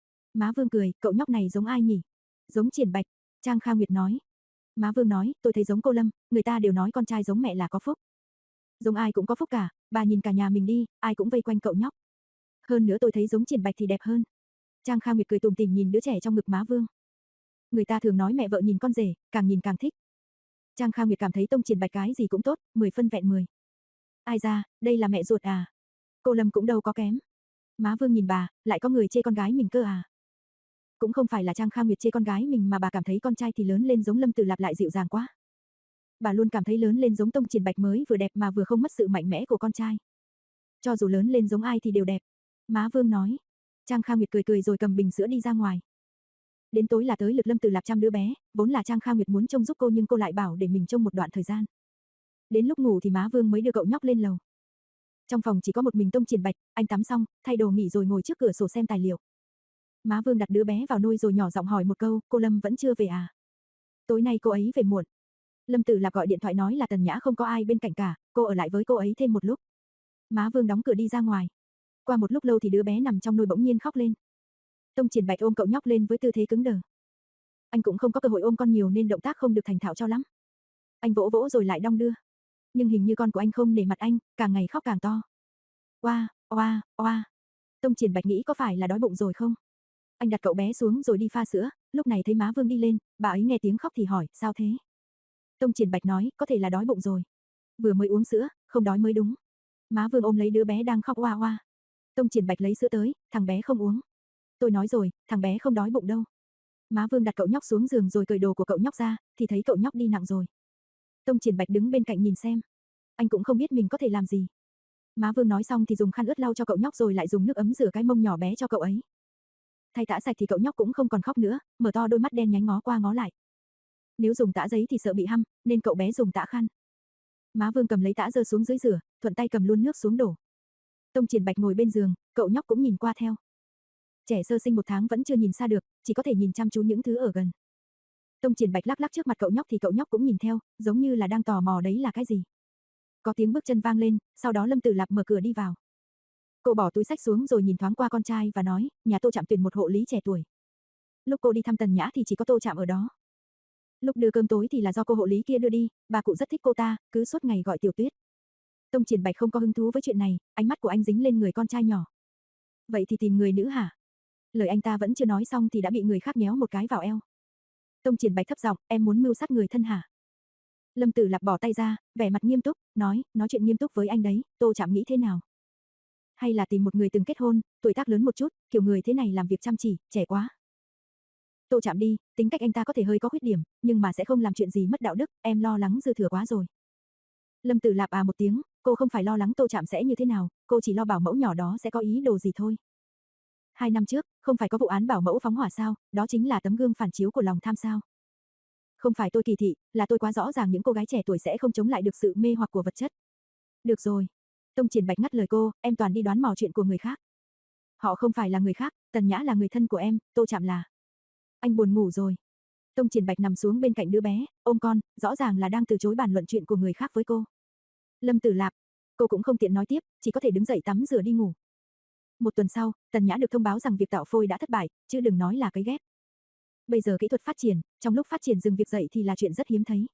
Má Vương cười, cậu nhóc này giống ai nhỉ? Giống Triển Bạch, Trang Kha Nguyệt nói. Má Vương nói, tôi thấy giống cô Lâm, người ta đều nói con trai giống mẹ là có phúc. Giống ai cũng có phúc cả, bà nhìn cả nhà mình đi, ai cũng vây quanh cậu nhóc. Hơn nữa tôi thấy giống Triển Bạch thì đẹp hơn. Trang Kha Nguyệt cười tủm tỉm nhìn đứa trẻ trong ngực má Vương. Người ta thường nói mẹ vợ nhìn con rể, càng nhìn càng thích. Trang Kha Nguyệt cảm thấy Tông Triển Bạch cái gì cũng tốt, mười phân vẹn mười. Ai ra, đây là mẹ ruột à? Cô Lâm cũng đâu có kém. Má Vương nhìn bà, lại có người chê con gái mình cơ à? Cũng không phải là Trang Kha Nguyệt chê con gái mình mà bà cảm thấy con trai thì lớn lên giống Lâm Tử Lạp lại dịu dàng quá. Bà luôn cảm thấy lớn lên giống Tông Triển Bạch mới vừa đẹp mà vừa không mất sự mạnh mẽ của con trai. Cho dù lớn lên giống ai thì đều đẹp. Má Vương nói. Trang Kha Nguyệt cười cười rồi cầm bình sữa đi ra ngoài. Đến tối là tới lượt Lâm Tử Lạp chăm đứa bé, vốn là Trang Kha Nguyệt muốn trông giúp cô nhưng cô lại bảo để mình trông một đoạn thời gian. Đến lúc ngủ thì má Vương mới đưa cậu nhóc lên lầu. Trong phòng chỉ có một mình Tông Triển Bạch, anh tắm xong, thay đồ nghỉ rồi ngồi trước cửa sổ xem tài liệu. Má Vương đặt đứa bé vào nôi rồi nhỏ giọng hỏi một câu, cô Lâm vẫn chưa về à? Tối nay cô ấy về muộn. Lâm Tử Lạp gọi điện thoại nói là Tần Nhã không có ai bên cạnh cả, cô ở lại với cô ấy thêm một lúc. Má Vương đóng cửa đi ra ngoài. Qua một lúc lâu thì đứa bé nằm trong nôi bỗng nhiên khóc lên. Tông Triển Bạch ôm cậu nhóc lên với tư thế cứng đờ. Anh cũng không có cơ hội ôm con nhiều nên động tác không được thành thạo cho lắm. Anh vỗ vỗ rồi lại đong đưa. Nhưng hình như con của anh không nể mặt anh, càng ngày khóc càng to. Oa, oa, oa. Tông Triển Bạch nghĩ có phải là đói bụng rồi không? Anh đặt cậu bé xuống rồi đi pha sữa, lúc này thấy má Vương đi lên, bà ấy nghe tiếng khóc thì hỏi, sao thế? Tông Triển Bạch nói, có thể là đói bụng rồi. Vừa mới uống sữa, không đói mới đúng. Má Vương ôm lấy đứa bé đang khóc oa oa. Tông Triển Bạch lấy sữa tới, thằng bé không uống. Tôi nói rồi, thằng bé không đói bụng đâu. Má Vương đặt cậu nhóc xuống giường rồi cởi đồ của cậu nhóc ra, thì thấy cậu nhóc đi nặng rồi. Tông Triển Bạch đứng bên cạnh nhìn xem. Anh cũng không biết mình có thể làm gì. Má Vương nói xong thì dùng khăn ướt lau cho cậu nhóc rồi lại dùng nước ấm rửa cái mông nhỏ bé cho cậu ấy. Thay tã sạch thì cậu nhóc cũng không còn khóc nữa, mở to đôi mắt đen nhánh ngó qua ngó lại. Nếu dùng tã giấy thì sợ bị hăm, nên cậu bé dùng tã khăn. Má Vương cầm lấy tã rơ xuống dưới rửa, thuận tay cầm luôn nước xuống đổ. Tông Triển Bạch ngồi bên giường, cậu nhóc cũng nhìn qua theo. Trẻ sơ sinh một tháng vẫn chưa nhìn xa được, chỉ có thể nhìn chăm chú những thứ ở gần. Tông Triển Bạch lắc lắc trước mặt cậu nhóc thì cậu nhóc cũng nhìn theo, giống như là đang tò mò đấy là cái gì. Có tiếng bước chân vang lên, sau đó Lâm Tử Lạp mở cửa đi vào. Cô bỏ túi sách xuống rồi nhìn thoáng qua con trai và nói, nhà Tô Trạm tuyển một hộ lý trẻ tuổi. Lúc cô đi thăm Tần Nhã thì chỉ có Tô Trạm ở đó. Lúc đưa cơm tối thì là do cô hộ lý kia đưa đi, bà cụ rất thích cô ta, cứ suốt ngày gọi Tiểu Tuyết. Tông Triển Bạch không có hứng thú với chuyện này, ánh mắt của anh dính lên người con trai nhỏ. Vậy thì tìm người nữ hả? Lời anh ta vẫn chưa nói xong thì đã bị người khác nhéo một cái vào eo. Tông Triển Bạch thấp giọng, em muốn mưu sát người thân hả? Lâm Tử Lạp bỏ tay ra, vẻ mặt nghiêm túc, nói, nói chuyện nghiêm túc với anh đấy, Tô Trạm nghĩ thế nào? Hay là tìm một người từng kết hôn, tuổi tác lớn một chút, kiểu người thế này làm việc chăm chỉ, trẻ quá. Tô Trạm đi, tính cách anh ta có thể hơi có khuyết điểm, nhưng mà sẽ không làm chuyện gì mất đạo đức, em lo lắng dư thừa quá rồi. Lâm Tử Lạp à một tiếng, cô không phải lo lắng Tô Trạm sẽ như thế nào, cô chỉ lo bảo mẫu nhỏ đó sẽ có ý đồ gì thôi. Hai năm trước, không phải có vụ án bảo mẫu phóng hỏa sao, đó chính là tấm gương phản chiếu của lòng tham sao. Không phải tôi kỳ thị, là tôi quá rõ ràng những cô gái trẻ tuổi sẽ không chống lại được sự mê hoặc của vật chất. Được rồi. Tông Triển Bạch ngắt lời cô, em toàn đi đoán mò chuyện của người khác. Họ không phải là người khác, Tần Nhã là người thân của em, Tô Trạm là. Anh buồn ngủ rồi. Tông Triển Bạch nằm xuống bên cạnh đứa bé, ôm con, rõ ràng là đang từ chối bàn luận chuyện của người khác với cô. Lâm Tử Lạp, cô cũng không tiện nói tiếp, chỉ có thể đứng dậy tắm rửa đi ngủ. Một tuần sau, Tần Nhã được thông báo rằng việc tạo phôi đã thất bại, chứ đừng nói là cấy ghép. Bây giờ kỹ thuật phát triển, trong lúc phát triển dừng việc dậy thì là chuyện rất hiếm thấy.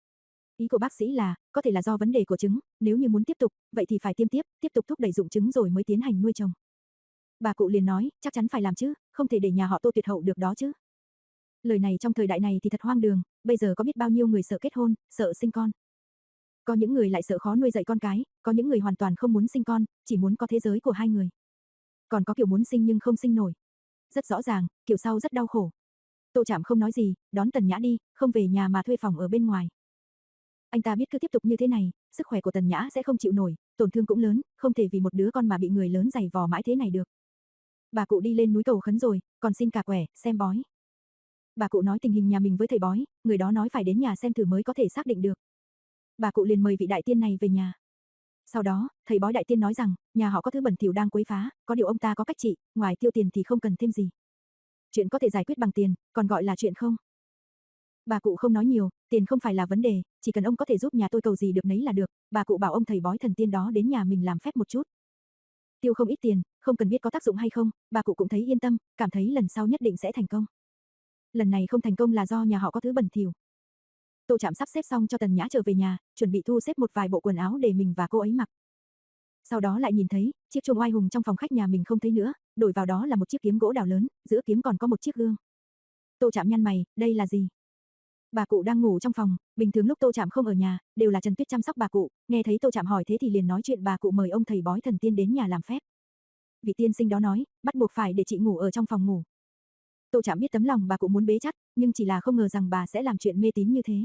Ý của bác sĩ là, có thể là do vấn đề của trứng, nếu như muốn tiếp tục, vậy thì phải tiêm tiếp, tiếp tục thúc đẩy dụng trứng rồi mới tiến hành nuôi trồng. Bà cụ liền nói, chắc chắn phải làm chứ, không thể để nhà họ Tô tuyệt hậu được đó chứ. Lời này trong thời đại này thì thật hoang đường, bây giờ có biết bao nhiêu người sợ kết hôn, sợ sinh con. Có những người lại sợ khó nuôi dạy con cái, có những người hoàn toàn không muốn sinh con, chỉ muốn có thế giới của hai người. Còn có kiểu muốn sinh nhưng không sinh nổi. Rất rõ ràng, kiểu sau rất đau khổ. Tô Trạm không nói gì, đón Tần Nhã đi, không về nhà mà thuê phòng ở bên ngoài. Anh ta biết cứ tiếp tục như thế này, sức khỏe của Tần Nhã sẽ không chịu nổi, tổn thương cũng lớn, không thể vì một đứa con mà bị người lớn giày vò mãi thế này được. Bà cụ đi lên núi cầu khấn rồi, còn xin cả quẻ, xem bói. Bà cụ nói tình hình nhà mình với thầy bói, người đó nói phải đến nhà xem thử mới có thể xác định được. Bà cụ liền mời vị đại tiên này về nhà. Sau đó, thầy bói đại tiên nói rằng, nhà họ có thứ bẩn thỉu đang quấy phá, có điều ông ta có cách trị, ngoài tiêu tiền thì không cần thêm gì. Chuyện có thể giải quyết bằng tiền, còn gọi là chuyện không. Bà cụ không nói nhiều, tiền không phải là vấn đề, chỉ cần ông có thể giúp nhà tôi cầu gì được nấy là được. Bà cụ bảo ông thầy bói thần tiên đó đến nhà mình làm phép một chút. Tiêu không ít tiền, không cần biết có tác dụng hay không, bà cụ cũng thấy yên tâm, cảm thấy lần sau nhất định sẽ thành công. Lần này không thành công là do nhà họ có thứ bẩn thỉu. Tô Trạm sắp xếp xong cho Tần Nhã trở về nhà, chuẩn bị thu xếp một vài bộ quần áo để mình và cô ấy mặc. Sau đó lại nhìn thấy, chiếc chuông oai hùng trong phòng khách nhà mình không thấy nữa, đổi vào đó là một chiếc kiếm gỗ đào lớn, giữa kiếm còn có một chiếc gương. Tô Trạm nhăn mày, đây là gì? Bà cụ đang ngủ trong phòng, bình thường lúc Tô Trạm không ở nhà, đều là Trần Tuyết chăm sóc bà cụ, nghe thấy Tô Trạm hỏi thế thì liền nói chuyện bà cụ mời ông thầy bói thần tiên đến nhà làm phép. Vị tiên sinh đó nói, bắt buộc phải để chị ngủ ở trong phòng ngủ. Tô Trạm biết tấm lòng bà cụ muốn bế chắt, nhưng chỉ là không ngờ rằng bà sẽ làm chuyện mê tín như thế.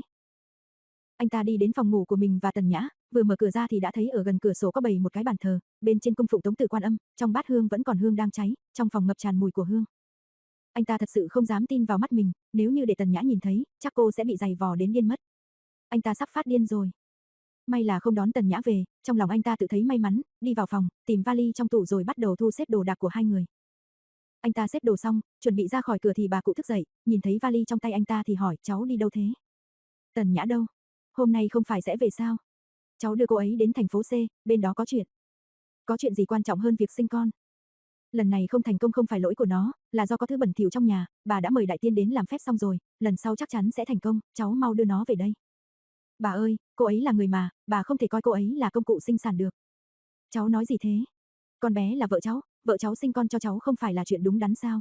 Anh ta đi đến phòng ngủ của mình và Tần Nhã, vừa mở cửa ra thì đã thấy ở gần cửa sổ có bày một cái bàn thờ, bên trên cung phụng Tống Tử Quan Âm, trong bát hương vẫn còn hương đang cháy, trong phòng ngập tràn mùi của hương. Anh ta thật sự không dám tin vào mắt mình, nếu như để Tần Nhã nhìn thấy, chắc cô sẽ bị giày vò đến điên mất. Anh ta sắp phát điên rồi. May là không đón Tần Nhã về, trong lòng anh ta tự thấy may mắn, đi vào phòng, tìm vali trong tủ rồi bắt đầu thu xếp đồ đạc của hai người. Anh ta xếp đồ xong, chuẩn bị ra khỏi cửa thì bà cụ thức dậy, nhìn thấy vali trong tay anh ta thì hỏi, cháu đi đâu thế? Tần Nhã đâu? Hôm nay không phải sẽ về sao? Cháu đưa cô ấy đến thành phố C, bên đó có chuyện. Có chuyện gì quan trọng hơn việc sinh con? Lần này không thành công không phải lỗi của nó, là do có thứ bẩn thỉu trong nhà, bà đã mời đại tiên đến làm phép xong rồi, lần sau chắc chắn sẽ thành công, cháu mau đưa nó về đây. Bà ơi, cô ấy là người mà, bà không thể coi cô ấy là công cụ sinh sản được. Cháu nói gì thế? Con bé là vợ cháu, vợ cháu sinh con cho cháu không phải là chuyện đúng đắn sao?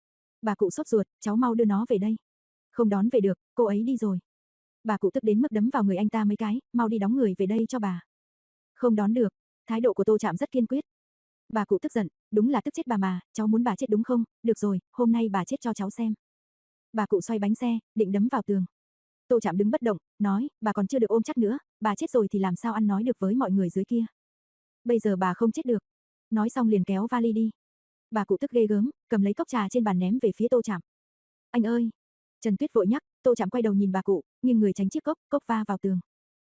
Bà cụ sốt ruột, cháu mau đưa nó về đây. Không đón về được, cô ấy đi rồi. Bà cụ tức đến mức đấm vào người anh ta mấy cái, mau đi đóng người về đây cho bà. Không đón được, thái độ của Tô Trạm rất kiên quyết. Bà cụ tức giận, đúng là tức chết bà mà, cháu muốn bà chết đúng không? Được rồi, hôm nay bà chết cho cháu xem. Bà cụ xoay bánh xe, định đấm vào tường. Tô Trạm đứng bất động, nói, bà còn chưa được ôm chắc nữa, bà chết rồi thì làm sao ăn nói được với mọi người dưới kia. Bây giờ bà không chết được. Nói xong liền kéo vali đi. Bà cụ tức ghê gớm, cầm lấy cốc trà trên bàn ném về phía Tô Trạm. Anh ơi! Trần Tuyết vội nhắc, Tô Trạm quay đầu nhìn bà cụ, nhưng người tránh chiếc cốc, cốc va vào tường.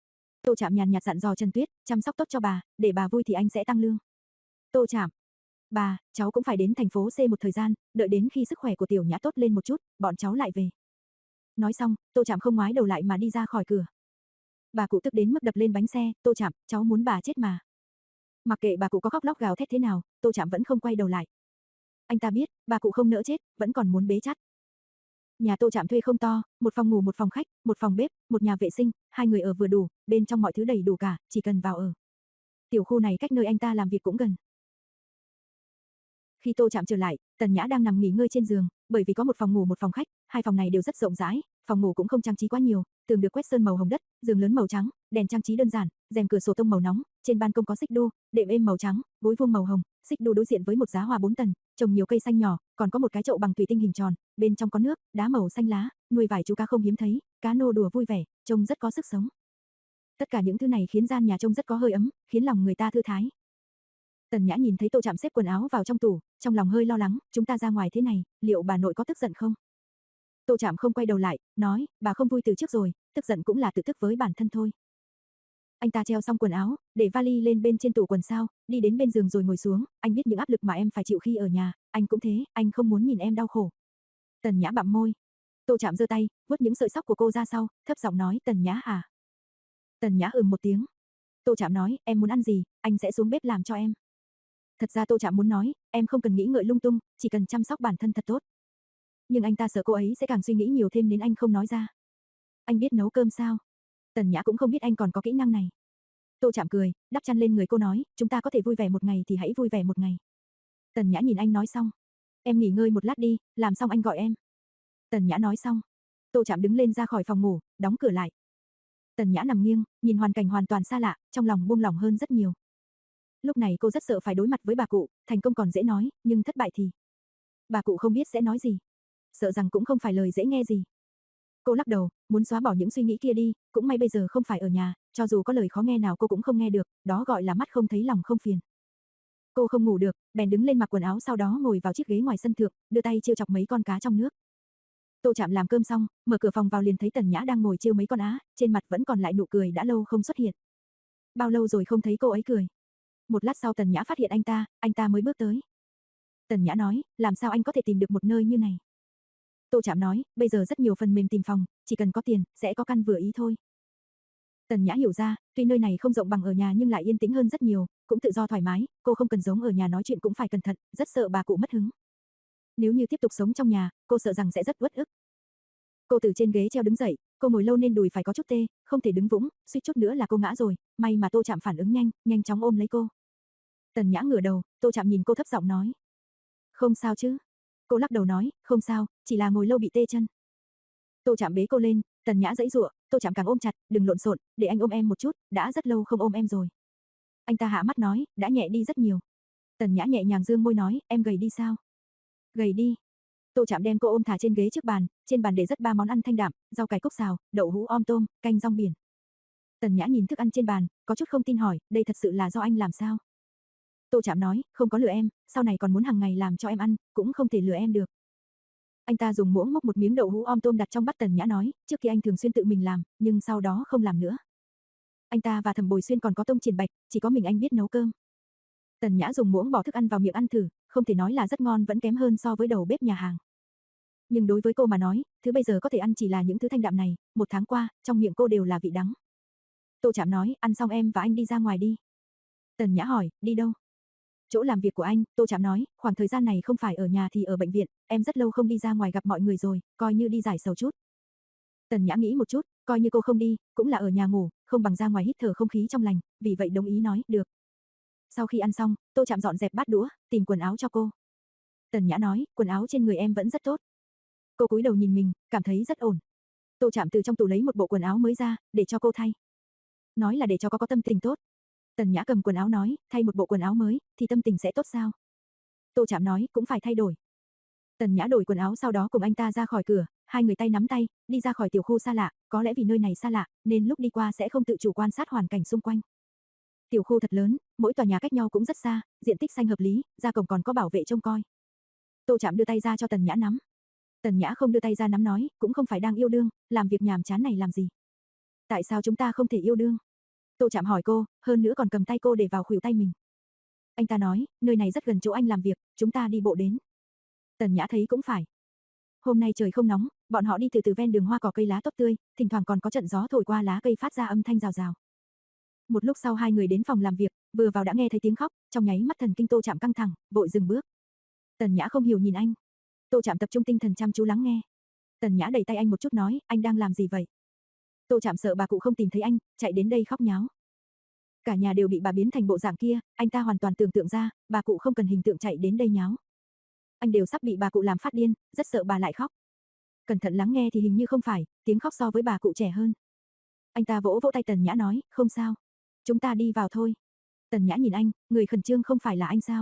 Tô Trạm nhàn nhạt dặn dò Trần Tuyết, chăm sóc tốt cho bà, để bà vui thì anh sẽ tăng lương. Tô Trạm, bà, cháu cũng phải đến thành phố C một thời gian, đợi đến khi sức khỏe của Tiểu Nhã tốt lên một chút, bọn cháu lại về. Nói xong, Tô Trạm không ngoái đầu lại mà đi ra khỏi cửa. Bà cụ tức đến mức đập lên bánh xe, Tô Trạm, cháu muốn bà chết mà. Mặc kệ bà cụ có khóc lóc gào thét thế nào, Tô Trạm vẫn không quay đầu lại. Anh ta biết, bà cụ không nỡ chết, vẫn còn muốn bế chắt. Nhà Tô Trạm thuê không to, một phòng ngủ một phòng khách, một phòng bếp, một nhà vệ sinh, hai người ở vừa đủ, bên trong mọi thứ đầy đủ cả, chỉ cần vào ở. Tiểu khu này cách nơi anh ta làm việc cũng gần. Khi Tô Trạm trở lại, Tần Nhã đang nằm nghỉ ngơi trên giường, bởi vì có một phòng ngủ một phòng khách, hai phòng này đều rất rộng rãi, phòng ngủ cũng không trang trí quá nhiều, tường được quét sơn màu hồng đất, giường lớn màu trắng, đèn trang trí đơn giản, rèm cửa sổ tông màu nóng, trên ban công có xích đu, đệm êm màu trắng, gối vuông màu hồng, xích đu đối diện với một giá hoa bốn tầng, trồng nhiều cây xanh nhỏ, còn có một cái chậu bằng thủy tinh hình tròn, bên trong có nước, đá màu xanh lá, nuôi vài chú cá không hiếm thấy, cá nô đùa vui vẻ, trông rất có sức sống. Tất cả những thứ này khiến gian nhà trông rất có hơi ấm, khiến lòng người ta thư thái. Tần Nhã nhìn thấy Tô Trạm xếp quần áo vào trong tủ, trong lòng hơi lo lắng, chúng ta ra ngoài thế này, liệu bà nội có tức giận không? Tô Trạm không quay đầu lại, nói, bà không vui từ trước rồi, tức giận cũng là tự tức với bản thân thôi. Anh ta treo xong quần áo, để vali lên bên trên tủ quần sao, đi đến bên giường rồi ngồi xuống, anh biết những áp lực mà em phải chịu khi ở nhà, anh cũng thế, anh không muốn nhìn em đau khổ. Tần Nhã bặm môi. Tô Trạm giơ tay, vuốt những sợi tóc của cô ra sau, thấp giọng nói, Tần Nhã à? Tần Nhã ừm một tiếng. Tô Trạm nói, em muốn ăn gì, anh sẽ xuống bếp làm cho em. Thật ra Tô Trạm muốn nói, em không cần nghĩ ngợi lung tung, chỉ cần chăm sóc bản thân thật tốt. Nhưng anh ta sợ cô ấy sẽ càng suy nghĩ nhiều thêm nên anh không nói ra. Anh biết nấu cơm sao? Tần Nhã cũng không biết anh còn có kỹ năng này. Tô Trạm cười, đắp chăn lên người cô nói, chúng ta có thể vui vẻ một ngày thì hãy vui vẻ một ngày. Tần Nhã nhìn anh nói xong. Em nghỉ ngơi một lát đi, làm xong anh gọi em. Tần Nhã nói xong. Tô Trạm đứng lên ra khỏi phòng ngủ, đóng cửa lại. Tần Nhã nằm nghiêng, nhìn hoàn cảnh hoàn toàn xa lạ, trong lòng buông lỏng hơn rất nhiều. Lúc này cô rất sợ phải đối mặt với bà cụ, thành công còn dễ nói, nhưng thất bại thì... Bà cụ không biết sẽ nói gì. Sợ rằng cũng không phải lời dễ nghe gì. Cô lắc đầu, muốn xóa bỏ những suy nghĩ kia đi, cũng may bây giờ không phải ở nhà, cho dù có lời khó nghe nào cô cũng không nghe được, đó gọi là mắt không thấy lòng không phiền. Cô không ngủ được, bèn đứng lên mặc quần áo sau đó ngồi vào chiếc ghế ngoài sân thượng, đưa tay trêu chọc mấy con cá trong nước. Tô Trạm làm cơm xong, mở cửa phòng vào liền thấy Tần Nhã đang ngồi trêu mấy con á, trên mặt vẫn còn lại nụ cười đã lâu không xuất hiện. Bao lâu rồi không thấy cô ấy cười. Một lát sau Tần Nhã phát hiện anh ta, anh ta mới bước tới. Tần Nhã nói, làm sao anh có thể tìm được một nơi như này? Tô Trạm nói, bây giờ rất nhiều phần mềm tìm phòng, chỉ cần có tiền, sẽ có căn vừa ý thôi. Tần Nhã hiểu ra, tuy nơi này không rộng bằng ở nhà nhưng lại yên tĩnh hơn rất nhiều, cũng tự do thoải mái, cô không cần giống ở nhà nói chuyện cũng phải cẩn thận, rất sợ bà cụ mất hứng. Nếu như tiếp tục sống trong nhà, cô sợ rằng sẽ rất uất ức. Cô từ trên ghế treo đứng dậy, cô ngồi lâu nên đùi phải có chút tê, không thể đứng vững, suýt chút nữa là cô ngã rồi, may mà Tô Trạm phản ứng nhanh, nhanh chóng ôm lấy cô. Tần Nhã ngửa đầu, Tô Trạm nhìn cô thấp giọng nói. Không sao chứ? Cô lắc đầu nói, không sao, chỉ là ngồi lâu bị tê chân. Tô Trạm bế cô lên, Tần Nhã giãy giụa, Tô Trạm càng ôm chặt, đừng lộn xộn, để anh ôm em một chút, đã rất lâu không ôm em rồi. Anh ta hạ mắt nói, đã nhẹ đi rất nhiều. Tần Nhã nhẹ nhàng dương môi nói, em gầy đi sao? Gầy đi. Tô Trạm đem cô ôm thả trên ghế trước bàn, trên bàn để rất ba món ăn thanh đạm, rau cải cúc xào, đậu hũ om tôm, canh rong biển. Tần Nhã nhìn thức ăn trên bàn, có chút không tin hỏi, đây thật sự là do anh làm sao? Tô Trạm nói, không có lừa em, sau này còn muốn hàng ngày làm cho em ăn, cũng không thể lừa em được. Anh ta dùng muỗng múc một miếng đậu hũ om tôm đặt trong bát. Tần Nhã nói, trước kia anh thường xuyên tự mình làm, nhưng sau đó không làm nữa. Anh ta và Thẩm Bồi Xuyên còn có Tông Triển Bạch, chỉ có mình anh biết nấu cơm. Tần Nhã dùng muỗng bỏ thức ăn vào miệng ăn thử, không thể nói là rất ngon, vẫn kém hơn so với đầu bếp nhà hàng. Nhưng đối với cô mà nói, thứ bây giờ có thể ăn chỉ là những thứ thanh đạm này, một tháng qua, trong miệng cô đều là vị đắng. Tô Trạm nói, ăn xong em và anh đi ra ngoài đi. Tần Nhã hỏi, đi đâu? Chỗ làm việc của anh. Tô Trạm nói, khoảng thời gian này không phải ở nhà thì ở bệnh viện, em rất lâu không đi ra ngoài gặp mọi người rồi, coi như đi giải sầu chút. Tần Nhã nghĩ một chút, coi như cô không đi, cũng là ở nhà ngủ, không bằng ra ngoài hít thở không khí trong lành, vì vậy đồng ý nói, được. Sau khi ăn xong, Tô Trạm dọn dẹp bát đũa, tìm quần áo cho cô. Tần Nhã nói, quần áo trên người em vẫn rất tốt. Cô cúi đầu nhìn mình, cảm thấy rất ổn. Tô Trạm từ trong tủ lấy một bộ quần áo mới ra, để cho cô thay. Nói là để cho cô có tâm tình tốt. Tần Nhã cầm quần áo nói, thay một bộ quần áo mới, thì tâm tình sẽ tốt sao? Tô Trạm nói, cũng phải thay đổi. Tần Nhã đổi quần áo sau đó cùng anh ta ra khỏi cửa, hai người tay nắm tay, đi ra khỏi tiểu khu xa lạ, có lẽ vì nơi này xa lạ, nên lúc đi qua sẽ không tự chủ quan sát hoàn cảnh xung quanh. Tiểu khu thật lớn, mỗi tòa nhà cách nhau cũng rất xa, diện tích xanh hợp lý, ra cổng còn có bảo vệ trông coi. Tô Trạm đưa tay ra cho Tần Nhã nắm. Tần Nhã không đưa tay ra nắm nói, cũng không phải đang yêu đương, làm việc nhàm chán này làm gì? Tại sao chúng ta không thể yêu đương? Tô Trạm hỏi cô, hơn nữa còn cầm tay cô để vào khuỷu tay mình. Anh ta nói, nơi này rất gần chỗ anh làm việc, chúng ta đi bộ đến. Tần Nhã thấy cũng phải. Hôm nay trời không nóng, bọn họ đi từ từ ven đường hoa cỏ cây lá tốt tươi, thỉnh thoảng còn có trận gió thổi qua lá cây phát ra âm thanh rào rào. Một lúc sau hai người đến phòng làm việc, vừa vào đã nghe thấy tiếng khóc, trong nháy mắt thần kinh Tô Trạm căng thẳng, vội dừng bước. Tần Nhã không hiểu nhìn anh. Tô Trạm tập trung tinh thần chăm chú lắng nghe. Tần Nhã đẩy tay anh một chút nói, anh đang làm gì vậy? Tô Trạm sợ bà cụ không tìm thấy anh, chạy đến đây khóc nháo. Cả nhà đều bị bà biến thành bộ dạng kia, anh ta hoàn toàn tưởng tượng ra, bà cụ không cần hình tượng chạy đến đây nháo. Anh đều sắp bị bà cụ làm phát điên, rất sợ bà lại khóc. Cẩn thận lắng nghe thì hình như không phải, tiếng khóc so với bà cụ trẻ hơn. Anh ta vỗ vỗ tay Tần Nhã nói, không sao. Chúng ta đi vào thôi. Tần Nhã nhìn anh, người khẩn trương không phải là anh sao?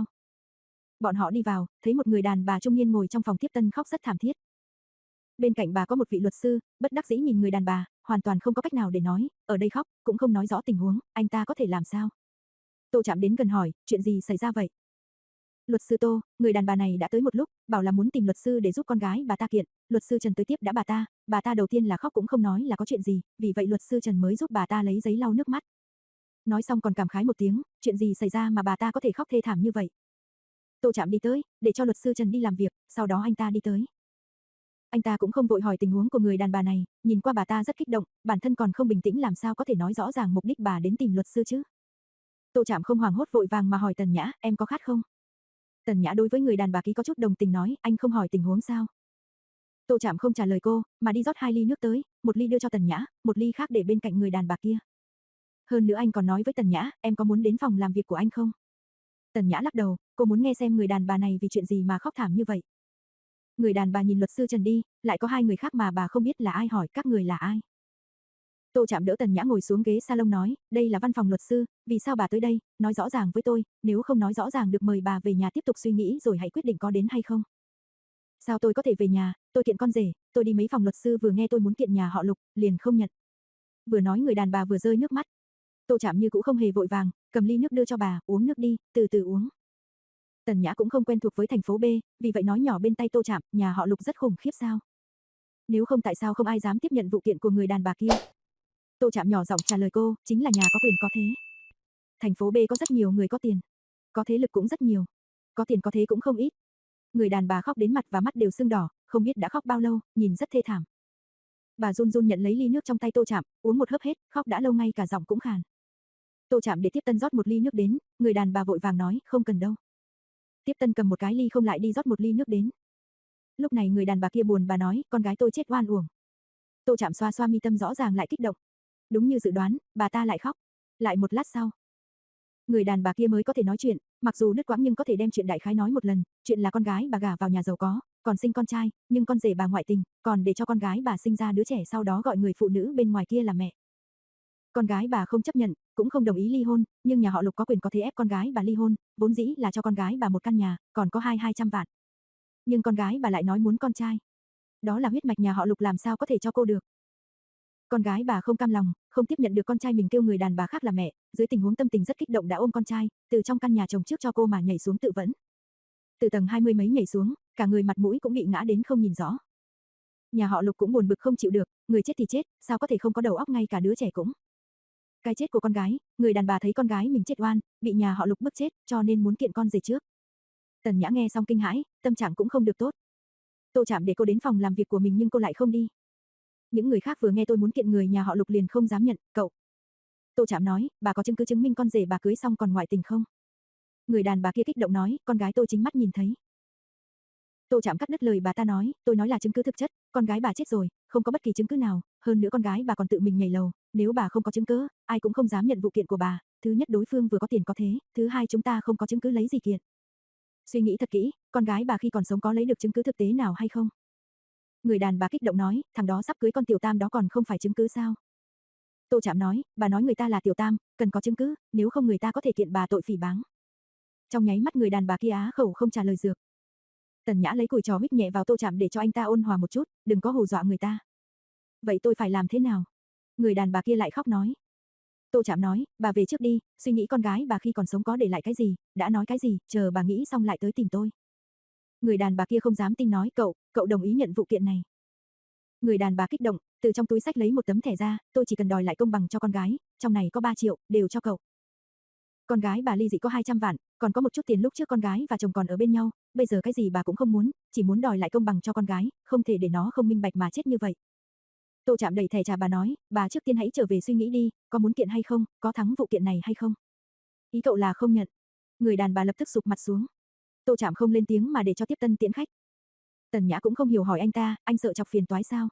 Bọn họ đi vào, thấy một người đàn bà trung niên ngồi trong phòng tiếp tân khóc rất thảm thiết. Bên cạnh bà có một vị luật sư, bất đắc dĩ nhìn người đàn bà, hoàn toàn không có cách nào để nói, ở đây khóc, cũng không nói rõ tình huống, anh ta có thể làm sao? Tô Trạm đến gần hỏi, chuyện gì xảy ra vậy? Luật sư Tô, người đàn bà này đã tới một lúc, bảo là muốn tìm luật sư để giúp con gái bà ta kiện, luật sư Trần tới tiếp đã bà ta, bà ta đầu tiên là khóc cũng không nói là có chuyện gì, vì vậy luật sư Trần mới giúp bà ta lấy giấy lau nước mắt. Nói xong còn cảm khái một tiếng, chuyện gì xảy ra mà bà ta có thể khóc thê thảm như vậy? Tô Trạm đi tới, để cho luật sư Trần đi làm việc, sau đó anh ta đi tới. Anh ta cũng không vội hỏi tình huống của người đàn bà này, nhìn qua bà ta rất kích động, bản thân còn không bình tĩnh làm sao có thể nói rõ ràng mục đích bà đến tìm luật sư chứ. Tô Trạm không hoảng hốt vội vàng mà hỏi Tần Nhã, em có khát không? Tần Nhã đối với người đàn bà ký có chút đồng tình nói, anh không hỏi tình huống sao? Tô Trạm không trả lời cô, mà đi rót hai ly nước tới, một ly đưa cho Tần Nhã, một ly khác để bên cạnh người đàn bà kia. Hơn nữa anh còn nói với Tần Nhã, em có muốn đến phòng làm việc của anh không? Tần Nhã lắc đầu, cô muốn nghe xem người đàn bà này vì chuyện gì mà khóc thảm như vậy. Người đàn bà nhìn luật sư Trần đi, lại có hai người khác mà bà không biết là ai, hỏi các người là ai. Tô Trạm đỡ Tần Nhã ngồi xuống ghế salon nói, đây là văn phòng luật sư, vì sao bà tới đây, nói rõ ràng với tôi, nếu không nói rõ ràng được mời bà về nhà tiếp tục suy nghĩ rồi hãy quyết định có đến hay không. Sao tôi có thể về nhà, tôi kiện con rể, tôi đi mấy phòng luật sư vừa nghe tôi muốn kiện nhà họ Lục, liền không nhận. Vừa nói người đàn bà vừa rơi nước mắt. Tô Trạm như cũ không hề vội vàng, cầm ly nước đưa cho bà, uống nước đi, từ từ uống. Tần Nhã cũng không quen thuộc với thành phố B, vì vậy nói nhỏ bên tay Tô Trạm, nhà họ Lục rất khủng khiếp sao? Nếu không tại sao không ai dám tiếp nhận vụ kiện của người đàn bà kia? Tô Trạm nhỏ giọng trả lời cô, chính là nhà có quyền có thế. Thành phố B có rất nhiều người có tiền, có thế lực cũng rất nhiều, có tiền có thế cũng không ít. Người đàn bà khóc đến mặt và mắt đều sưng đỏ, không biết đã khóc bao lâu, nhìn rất thê thảm. Bà run run nhận lấy ly nước trong tay Tô Trạm, uống một hớp hết, khóc đã lâu ngay cả giọng cũng khàn. Tô Trạm để Tiếp Tân rót một ly nước đến, người đàn bà vội vàng nói, không cần đâu. Tiếp Tân cầm một cái ly không lại đi rót một ly nước đến. Lúc này người đàn bà kia buồn bà nói, con gái tôi chết oan uổng. Tô Trạm xoa xoa mi tâm rõ ràng lại kích động. Đúng như dự đoán, bà ta lại khóc. Lại một lát sau, người đàn bà kia mới có thể nói chuyện, mặc dù đứt quãng nhưng có thể đem chuyện đại khái nói một lần, chuyện là con gái bà gả vào nhà giàu có, còn sinh con trai, nhưng con rể bà ngoại tình, còn để cho con gái bà sinh ra đứa trẻ sau đó gọi người phụ nữ bên ngoài kia là mẹ. Con gái bà không chấp nhận, cũng không đồng ý ly hôn, nhưng nhà họ Lục có quyền có thể ép con gái bà ly hôn, vốn dĩ là cho con gái bà một căn nhà, còn có hai hai trăm vạn. Nhưng con gái bà lại nói muốn con trai. Đó là huyết mạch nhà họ Lục làm sao có thể cho cô được. Con gái bà không cam lòng, không tiếp nhận được con trai mình kêu người đàn bà khác là mẹ, dưới tình huống tâm tình rất kích động đã ôm con trai, từ trong căn nhà chồng trước cho cô mà nhảy xuống tự vẫn. Từ tầng hai mươi mấy nhảy xuống, cả người mặt mũi cũng bị ngã đến không nhìn rõ. Nhà họ Lục cũng buồn bực không chịu được, người chết thì chết, sao có thể không có đầu óc ngay cả đứa trẻ cũng. Cái chết của con gái, người đàn bà thấy con gái mình chết oan, bị nhà họ Lục bức chết, cho nên muốn kiện con rể trước. Tần Nhã nghe xong kinh hãi, tâm trạng cũng không được tốt. Tô Trạm để cô đến phòng làm việc của mình nhưng cô lại không đi. Những người khác vừa nghe tôi muốn kiện người nhà họ Lục liền không dám nhận, cậu. Tô Trạm nói, bà có chứng cứ chứng minh con rể bà cưới xong còn ngoại tình không? Người đàn bà kia kích động nói, con gái tôi chính mắt nhìn thấy. Tô Trạm cắt đứt lời bà ta nói, tôi nói là chứng cứ thực chất, con gái bà chết rồi, không có bất kỳ chứng cứ nào, hơn nữa con gái bà còn tự mình nhảy lầu, nếu bà không có chứng cứ, ai cũng không dám nhận vụ kiện của bà, thứ nhất đối phương vừa có tiền có thế, thứ hai chúng ta không có chứng cứ lấy gì kiện. Suy nghĩ thật kỹ, con gái bà khi còn sống có lấy được chứng cứ thực tế nào hay không? Người đàn bà kích động nói, thằng đó sắp cưới con Tiểu Tam đó còn không phải chứng cứ sao? Tô Trạm nói, bà nói người ta là Tiểu Tam, cần có chứng cứ, nếu không người ta có thể kiện bà tội phỉ báng. Trong nháy mắt người đàn bà kia á khẩu không trả lời được. Tần Nhã lấy củi trò huých nhẹ vào Tô Trạm để cho anh ta ôn hòa một chút, đừng có hù dọa người ta. Vậy tôi phải làm thế nào? Người đàn bà kia lại khóc nói. Tô Trạm nói, bà về trước đi, suy nghĩ con gái bà khi còn sống có để lại cái gì, đã nói cái gì, chờ bà nghĩ xong lại tới tìm tôi. Người đàn bà kia không dám tin nói, cậu, cậu đồng ý nhận vụ kiện này. Người đàn bà kích động, từ trong túi sách lấy một tấm thẻ ra, tôi chỉ cần đòi lại công bằng cho con gái, trong này có ba triệu, đều cho cậu. Con gái bà ly dị có hai trăm vạn, còn có một chút tiền lúc trước con gái và chồng còn ở bên nhau, bây giờ cái gì bà cũng không muốn, chỉ muốn đòi lại công bằng cho con gái, không thể để nó không minh bạch mà chết như vậy. Tô Trạm đẩy thẻ trà bà nói, bà trước tiên hãy trở về suy nghĩ đi, có muốn kiện hay không, có thắng vụ kiện này hay không. Ý cậu là không nhận. Người đàn bà lập tức sụp mặt xuống. Tô Trạm không lên tiếng mà để cho Tiếp Tân tiễn khách. Tần Nhã cũng không hiểu hỏi anh ta, anh sợ chọc phiền toái sao?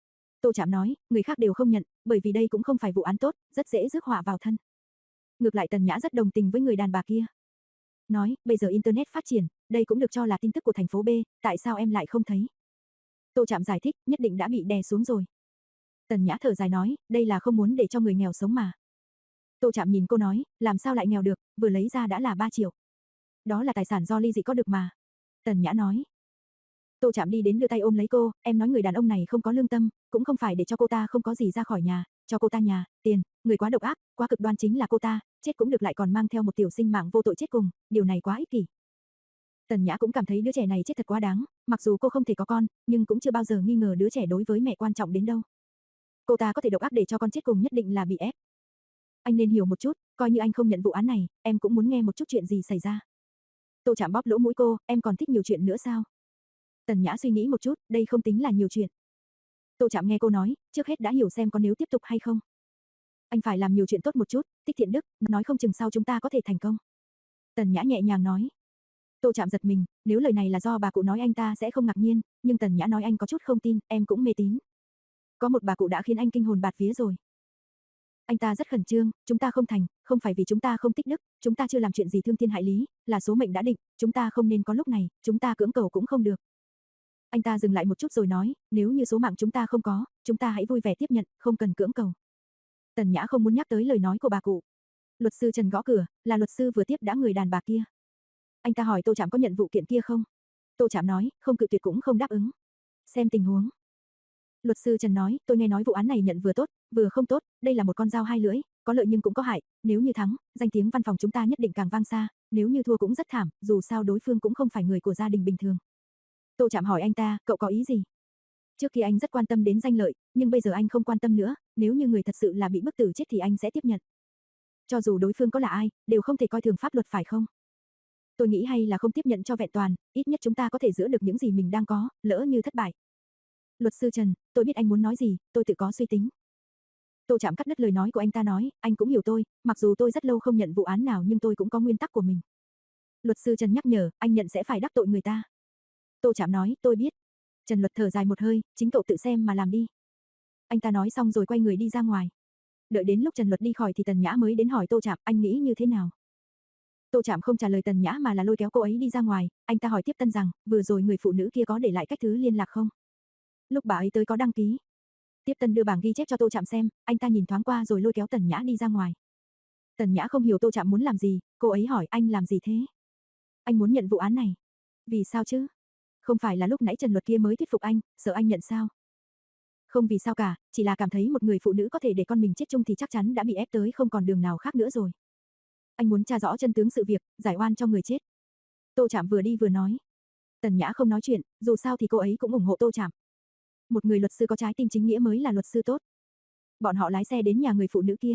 Tô Trạm nói, người khác đều không nhận, bởi vì đây cũng không phải vụ án tốt, rất dễ rước họa vào thân. Ngược lại Tần Nhã rất đồng tình với người đàn bà kia. Nói, bây giờ Internet phát triển, đây cũng được cho là tin tức của thành phố B, tại sao em lại không thấy? Tô Trạm giải thích, nhất định đã bị đè xuống rồi. Tần Nhã thở dài nói, đây là không muốn để cho người nghèo sống mà. Tô Trạm nhìn cô nói, làm sao lại nghèo được, vừa lấy ra đã là ba triệu. Đó là tài sản do ly dị có được mà. Tần Nhã nói. Tô Trạm đi đến đưa tay ôm lấy cô, em nói người đàn ông này không có lương tâm, cũng không phải để cho cô ta không có gì ra khỏi nhà, cho cô ta nhà, tiền, người quá độc ác, quá cực đoan chính là cô ta, chết cũng được lại còn mang theo một tiểu sinh mạng vô tội chết cùng, điều này quá ích kỷ. Tần Nhã cũng cảm thấy đứa trẻ này chết thật quá đáng, mặc dù cô không thể có con, nhưng cũng chưa bao giờ nghi ngờ đứa trẻ đối với mẹ quan trọng đến đâu. Cô ta có thể độc ác để cho con chết cùng nhất định là bị ép. Anh nên hiểu một chút, coi như anh không nhận vụ án này, em cũng muốn nghe một chút chuyện gì xảy ra. Tô Trạm bóp lỗ mũi cô, em còn thích nhiều chuyện nữa sao? Tần Nhã suy nghĩ một chút, đây không tính là nhiều chuyện. Tô Trạm nghe cô nói, trước hết đã hiểu xem có nếu tiếp tục hay không. Anh phải làm nhiều chuyện tốt một chút, tích thiện đức, nói không chừng sau chúng ta có thể thành công. Tần Nhã nhẹ nhàng nói. Tô Trạm giật mình, nếu lời này là do bà cụ nói anh ta sẽ không ngạc nhiên, nhưng Tần Nhã nói anh có chút không tin, em cũng mê tín. Có một bà cụ đã khiến anh kinh hồn bạt vía rồi. Anh ta rất khẩn trương, chúng ta không thành, không phải vì chúng ta không tích đức, chúng ta chưa làm chuyện gì thương thiên hại lý, là số mệnh đã định, chúng ta không nên có lúc này, chúng ta cưỡng cầu cũng không được. Anh ta dừng lại một chút rồi nói, nếu như số mạng chúng ta không có, chúng ta hãy vui vẻ tiếp nhận, không cần cưỡng cầu. Tần Nhã không muốn nhắc tới lời nói của bà cụ. Luật sư Trần gõ cửa, là luật sư vừa tiếp đã người đàn bà kia. Anh ta hỏi Tô Trạm có nhận vụ kiện kia không? Tô Trạm nói, không cự tuyệt cũng không đáp ứng. Xem tình huống. Luật sư Trần nói, tôi nghe nói vụ án này nhận vừa tốt, vừa không tốt, đây là một con dao hai lưỡi, có lợi nhưng cũng có hại, nếu như thắng, danh tiếng văn phòng chúng ta nhất định càng vang xa, nếu như thua cũng rất thảm, dù sao đối phương cũng không phải người của gia đình bình thường. Tô Trạm hỏi anh ta, cậu có ý gì? Trước kia anh rất quan tâm đến danh lợi, nhưng bây giờ anh không quan tâm nữa, nếu như người thật sự là bị bức tử chết thì anh sẽ tiếp nhận. Cho dù đối phương có là ai, đều không thể coi thường pháp luật phải không? Tôi nghĩ hay là không tiếp nhận cho vẹn toàn, ít nhất chúng ta có thể giữ được những gì mình đang có, lỡ như thất bại. Luật sư Trần, tôi biết anh muốn nói gì, tôi tự có suy tính. Tô Trạm cắt đứt lời nói của anh ta nói, anh cũng hiểu tôi, mặc dù tôi rất lâu không nhận vụ án nào nhưng tôi cũng có nguyên tắc của mình. Luật sư Trần nhắc nhở, anh nhận sẽ phải đắc tội người ta. Tô Trạm nói, tôi biết. Trần Luật thở dài một hơi, chính cậu tự xem mà làm đi. Anh ta nói xong rồi quay người đi ra ngoài. Đợi đến lúc Trần Luật đi khỏi thì Tần Nhã mới đến hỏi Tô Trạm, anh nghĩ như thế nào? Tô Trạm không trả lời Tần Nhã mà là lôi kéo cô ấy đi ra ngoài, anh ta hỏi tiếp Tân rằng, vừa rồi người phụ nữ kia có để lại cách thứ liên lạc không? Lúc bà ấy tới có đăng ký. Tiếp Tân đưa bảng ghi chép cho Tô Trạm xem, anh ta nhìn thoáng qua rồi lôi kéo Tần Nhã đi ra ngoài. Tần Nhã không hiểu Tô Trạm muốn làm gì, cô ấy hỏi anh làm gì thế? Anh muốn nhận vụ án này. Vì sao chứ? Không phải là lúc nãy Trần Luật kia mới thuyết phục anh, sợ anh nhận sao? Không vì sao cả, chỉ là cảm thấy một người phụ nữ có thể để con mình chết chung thì chắc chắn đã bị ép tới không còn đường nào khác nữa rồi. Anh muốn tra rõ chân tướng sự việc, giải oan cho người chết. Tô Trạm vừa đi vừa nói. Tần Nhã không nói chuyện, dù sao thì cô ấy cũng ủng hộ Tô Trạm. Một người luật sư có trái tim chính nghĩa mới là luật sư tốt. Bọn họ lái xe đến nhà người phụ nữ kia.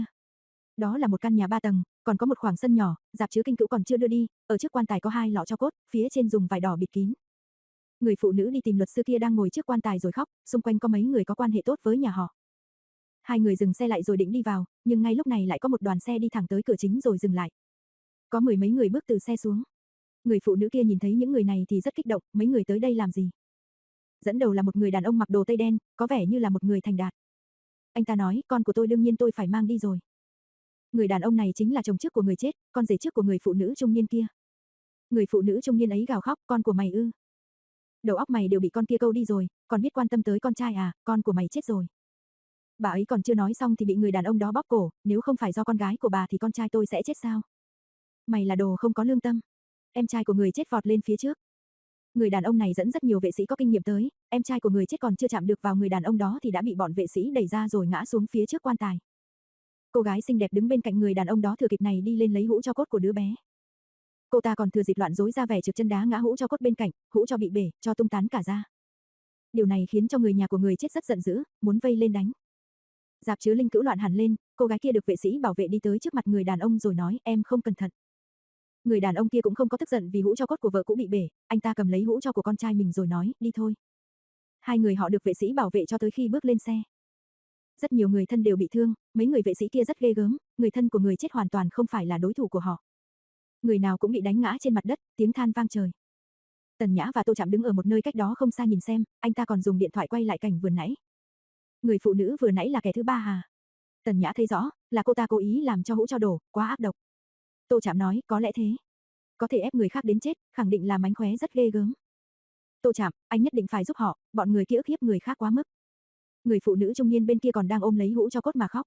Đó là một căn nhà ba tầng, còn có một khoảng sân nhỏ, rạp chứa kinh cữu còn chưa đưa đi, ở trước quan tài có hai lọ tro cốt, phía trên dùng vải đỏ bịt kín. Người phụ nữ đi tìm luật sư kia đang ngồi trước quan tài rồi khóc, xung quanh có mấy người có quan hệ tốt với nhà họ. Hai người dừng xe lại rồi định đi vào, nhưng ngay lúc này lại có một đoàn xe đi thẳng tới cửa chính rồi dừng lại. Có mười mấy người bước từ xe xuống. Người phụ nữ kia nhìn thấy những người này thì rất kích động, mấy người tới đây làm gì? Dẫn đầu là một người đàn ông mặc đồ tây đen, có vẻ như là một người thành đạt. Anh ta nói, con của tôi đương nhiên tôi phải mang đi rồi. Người đàn ông này chính là chồng trước của người chết, con rể trước của người phụ nữ trung niên kia. Người phụ nữ trung niên ấy gào khóc, con của mày ư? Đầu óc mày đều bị con kia câu đi rồi, còn biết quan tâm tới con trai à, con của mày chết rồi. Bà ấy còn chưa nói xong thì bị người đàn ông đó bóp cổ, nếu không phải do con gái của bà thì con trai tôi sẽ chết sao? Mày là đồ không có lương tâm. Em trai của người chết vọt lên phía trước. Người đàn ông này dẫn rất nhiều vệ sĩ có kinh nghiệm tới, em trai của người chết còn chưa chạm được vào người đàn ông đó thì đã bị bọn vệ sĩ đẩy ra rồi ngã xuống phía trước quan tài. Cô gái xinh đẹp đứng bên cạnh người đàn ông đó thừa kịp này đi lên lấy hũ tro cốt của đứa bé. Cô ta còn thừa dịp loạn rối ra vẻ trượt chân đá ngã hũ tro cốt bên cạnh, hũ cho bị bể, cho tung tán cả ra. Điều này khiến cho người nhà của người chết rất giận dữ, muốn vây lên đánh. Rạp chứa linh cữu loạn hẳn lên, cô gái kia được vệ sĩ bảo vệ đi tới trước mặt người đàn ông rồi nói, em không cẩn thận. Người đàn ông kia cũng không có tức giận vì hũ tro cốt của vợ cũ bị bể, anh ta cầm lấy hũ tro của con trai mình rồi nói, đi thôi. Hai người họ được vệ sĩ bảo vệ cho tới khi bước lên xe. Rất nhiều người thân đều bị thương, mấy người vệ sĩ kia rất ghê gớm, người thân của người chết hoàn toàn không phải là đối thủ của họ. Người nào cũng bị đánh ngã trên mặt đất, tiếng than vang trời. Tần Nhã và Tô Trạm đứng ở một nơi cách đó không xa nhìn xem, anh ta còn dùng điện thoại quay lại cảnh vừa nãy. Người phụ nữ vừa nãy là kẻ thứ ba à? Tần Nhã thấy rõ, là cô ta cố ý làm cho hũ cho đổ, quá ác độc. Tô Trạm nói, có lẽ thế. Có thể ép người khác đến chết, khẳng định là mánh khóe rất ghê gớm. Tô Trạm, anh nhất định phải giúp họ, bọn người kia ức hiếp người khác quá mức. Người phụ nữ trung niên bên kia còn đang ôm lấy hũ cho cốt mà khóc.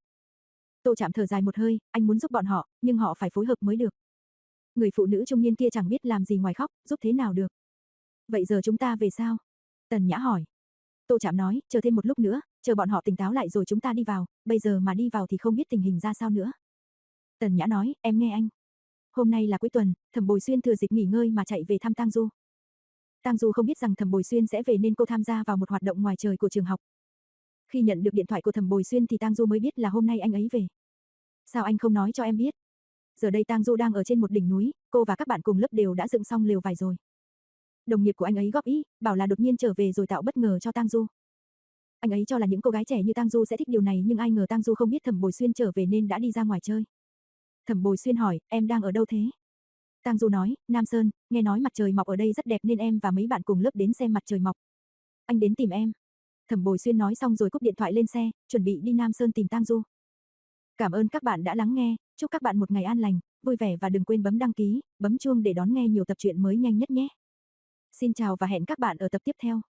Tô Trạm thở dài một hơi, anh muốn giúp bọn họ, nhưng họ phải phối hợp mới được. Người phụ nữ trung niên kia chẳng biết làm gì ngoài khóc, giúp thế nào được. Vậy giờ chúng ta về sao? Tần Nhã hỏi. Tô Trạm nói, chờ thêm một lúc nữa, chờ bọn họ tỉnh táo lại rồi chúng ta đi vào, bây giờ mà đi vào thì không biết tình hình ra sao nữa. Tần Nhã nói, em nghe anh. Hôm nay là cuối tuần, Thẩm Bồi Xuyên thừa dịp nghỉ ngơi mà chạy về thăm Tang Du. Tang Du không biết rằng Thẩm Bồi Xuyên sẽ về nên cô tham gia vào một hoạt động ngoài trời của trường học. Khi nhận được điện thoại của Thẩm Bồi Xuyên thì Tang Du mới biết là hôm nay anh ấy về. Sao anh không nói cho em biết? Giờ đây Tang Du đang ở trên một đỉnh núi, cô và các bạn cùng lớp đều đã dựng xong lều vải rồi. Đồng nghiệp của anh ấy góp ý, bảo là đột nhiên trở về rồi tạo bất ngờ cho Tang Du. Anh ấy cho là những cô gái trẻ như Tang Du sẽ thích điều này nhưng ai ngờ Tang Du không biết Thẩm Bồi Xuyên trở về nên đã đi ra ngoài chơi. Thẩm Bồi Xuyên hỏi, em đang ở đâu thế? Tang Du nói, Nam Sơn, nghe nói mặt trời mọc ở đây rất đẹp nên em và mấy bạn cùng lớp đến xem mặt trời mọc. Anh đến tìm em. Thẩm Bồi Xuyên nói xong rồi cúp điện thoại lên xe, chuẩn bị đi Nam Sơn tìm Tang Du. Cảm ơn các bạn đã lắng nghe, chúc các bạn một ngày an lành, vui vẻ và đừng quên bấm đăng ký, bấm chuông để đón nghe nhiều tập truyện mới nhanh nhất nhé. Xin chào và hẹn các bạn ở tập tiếp theo.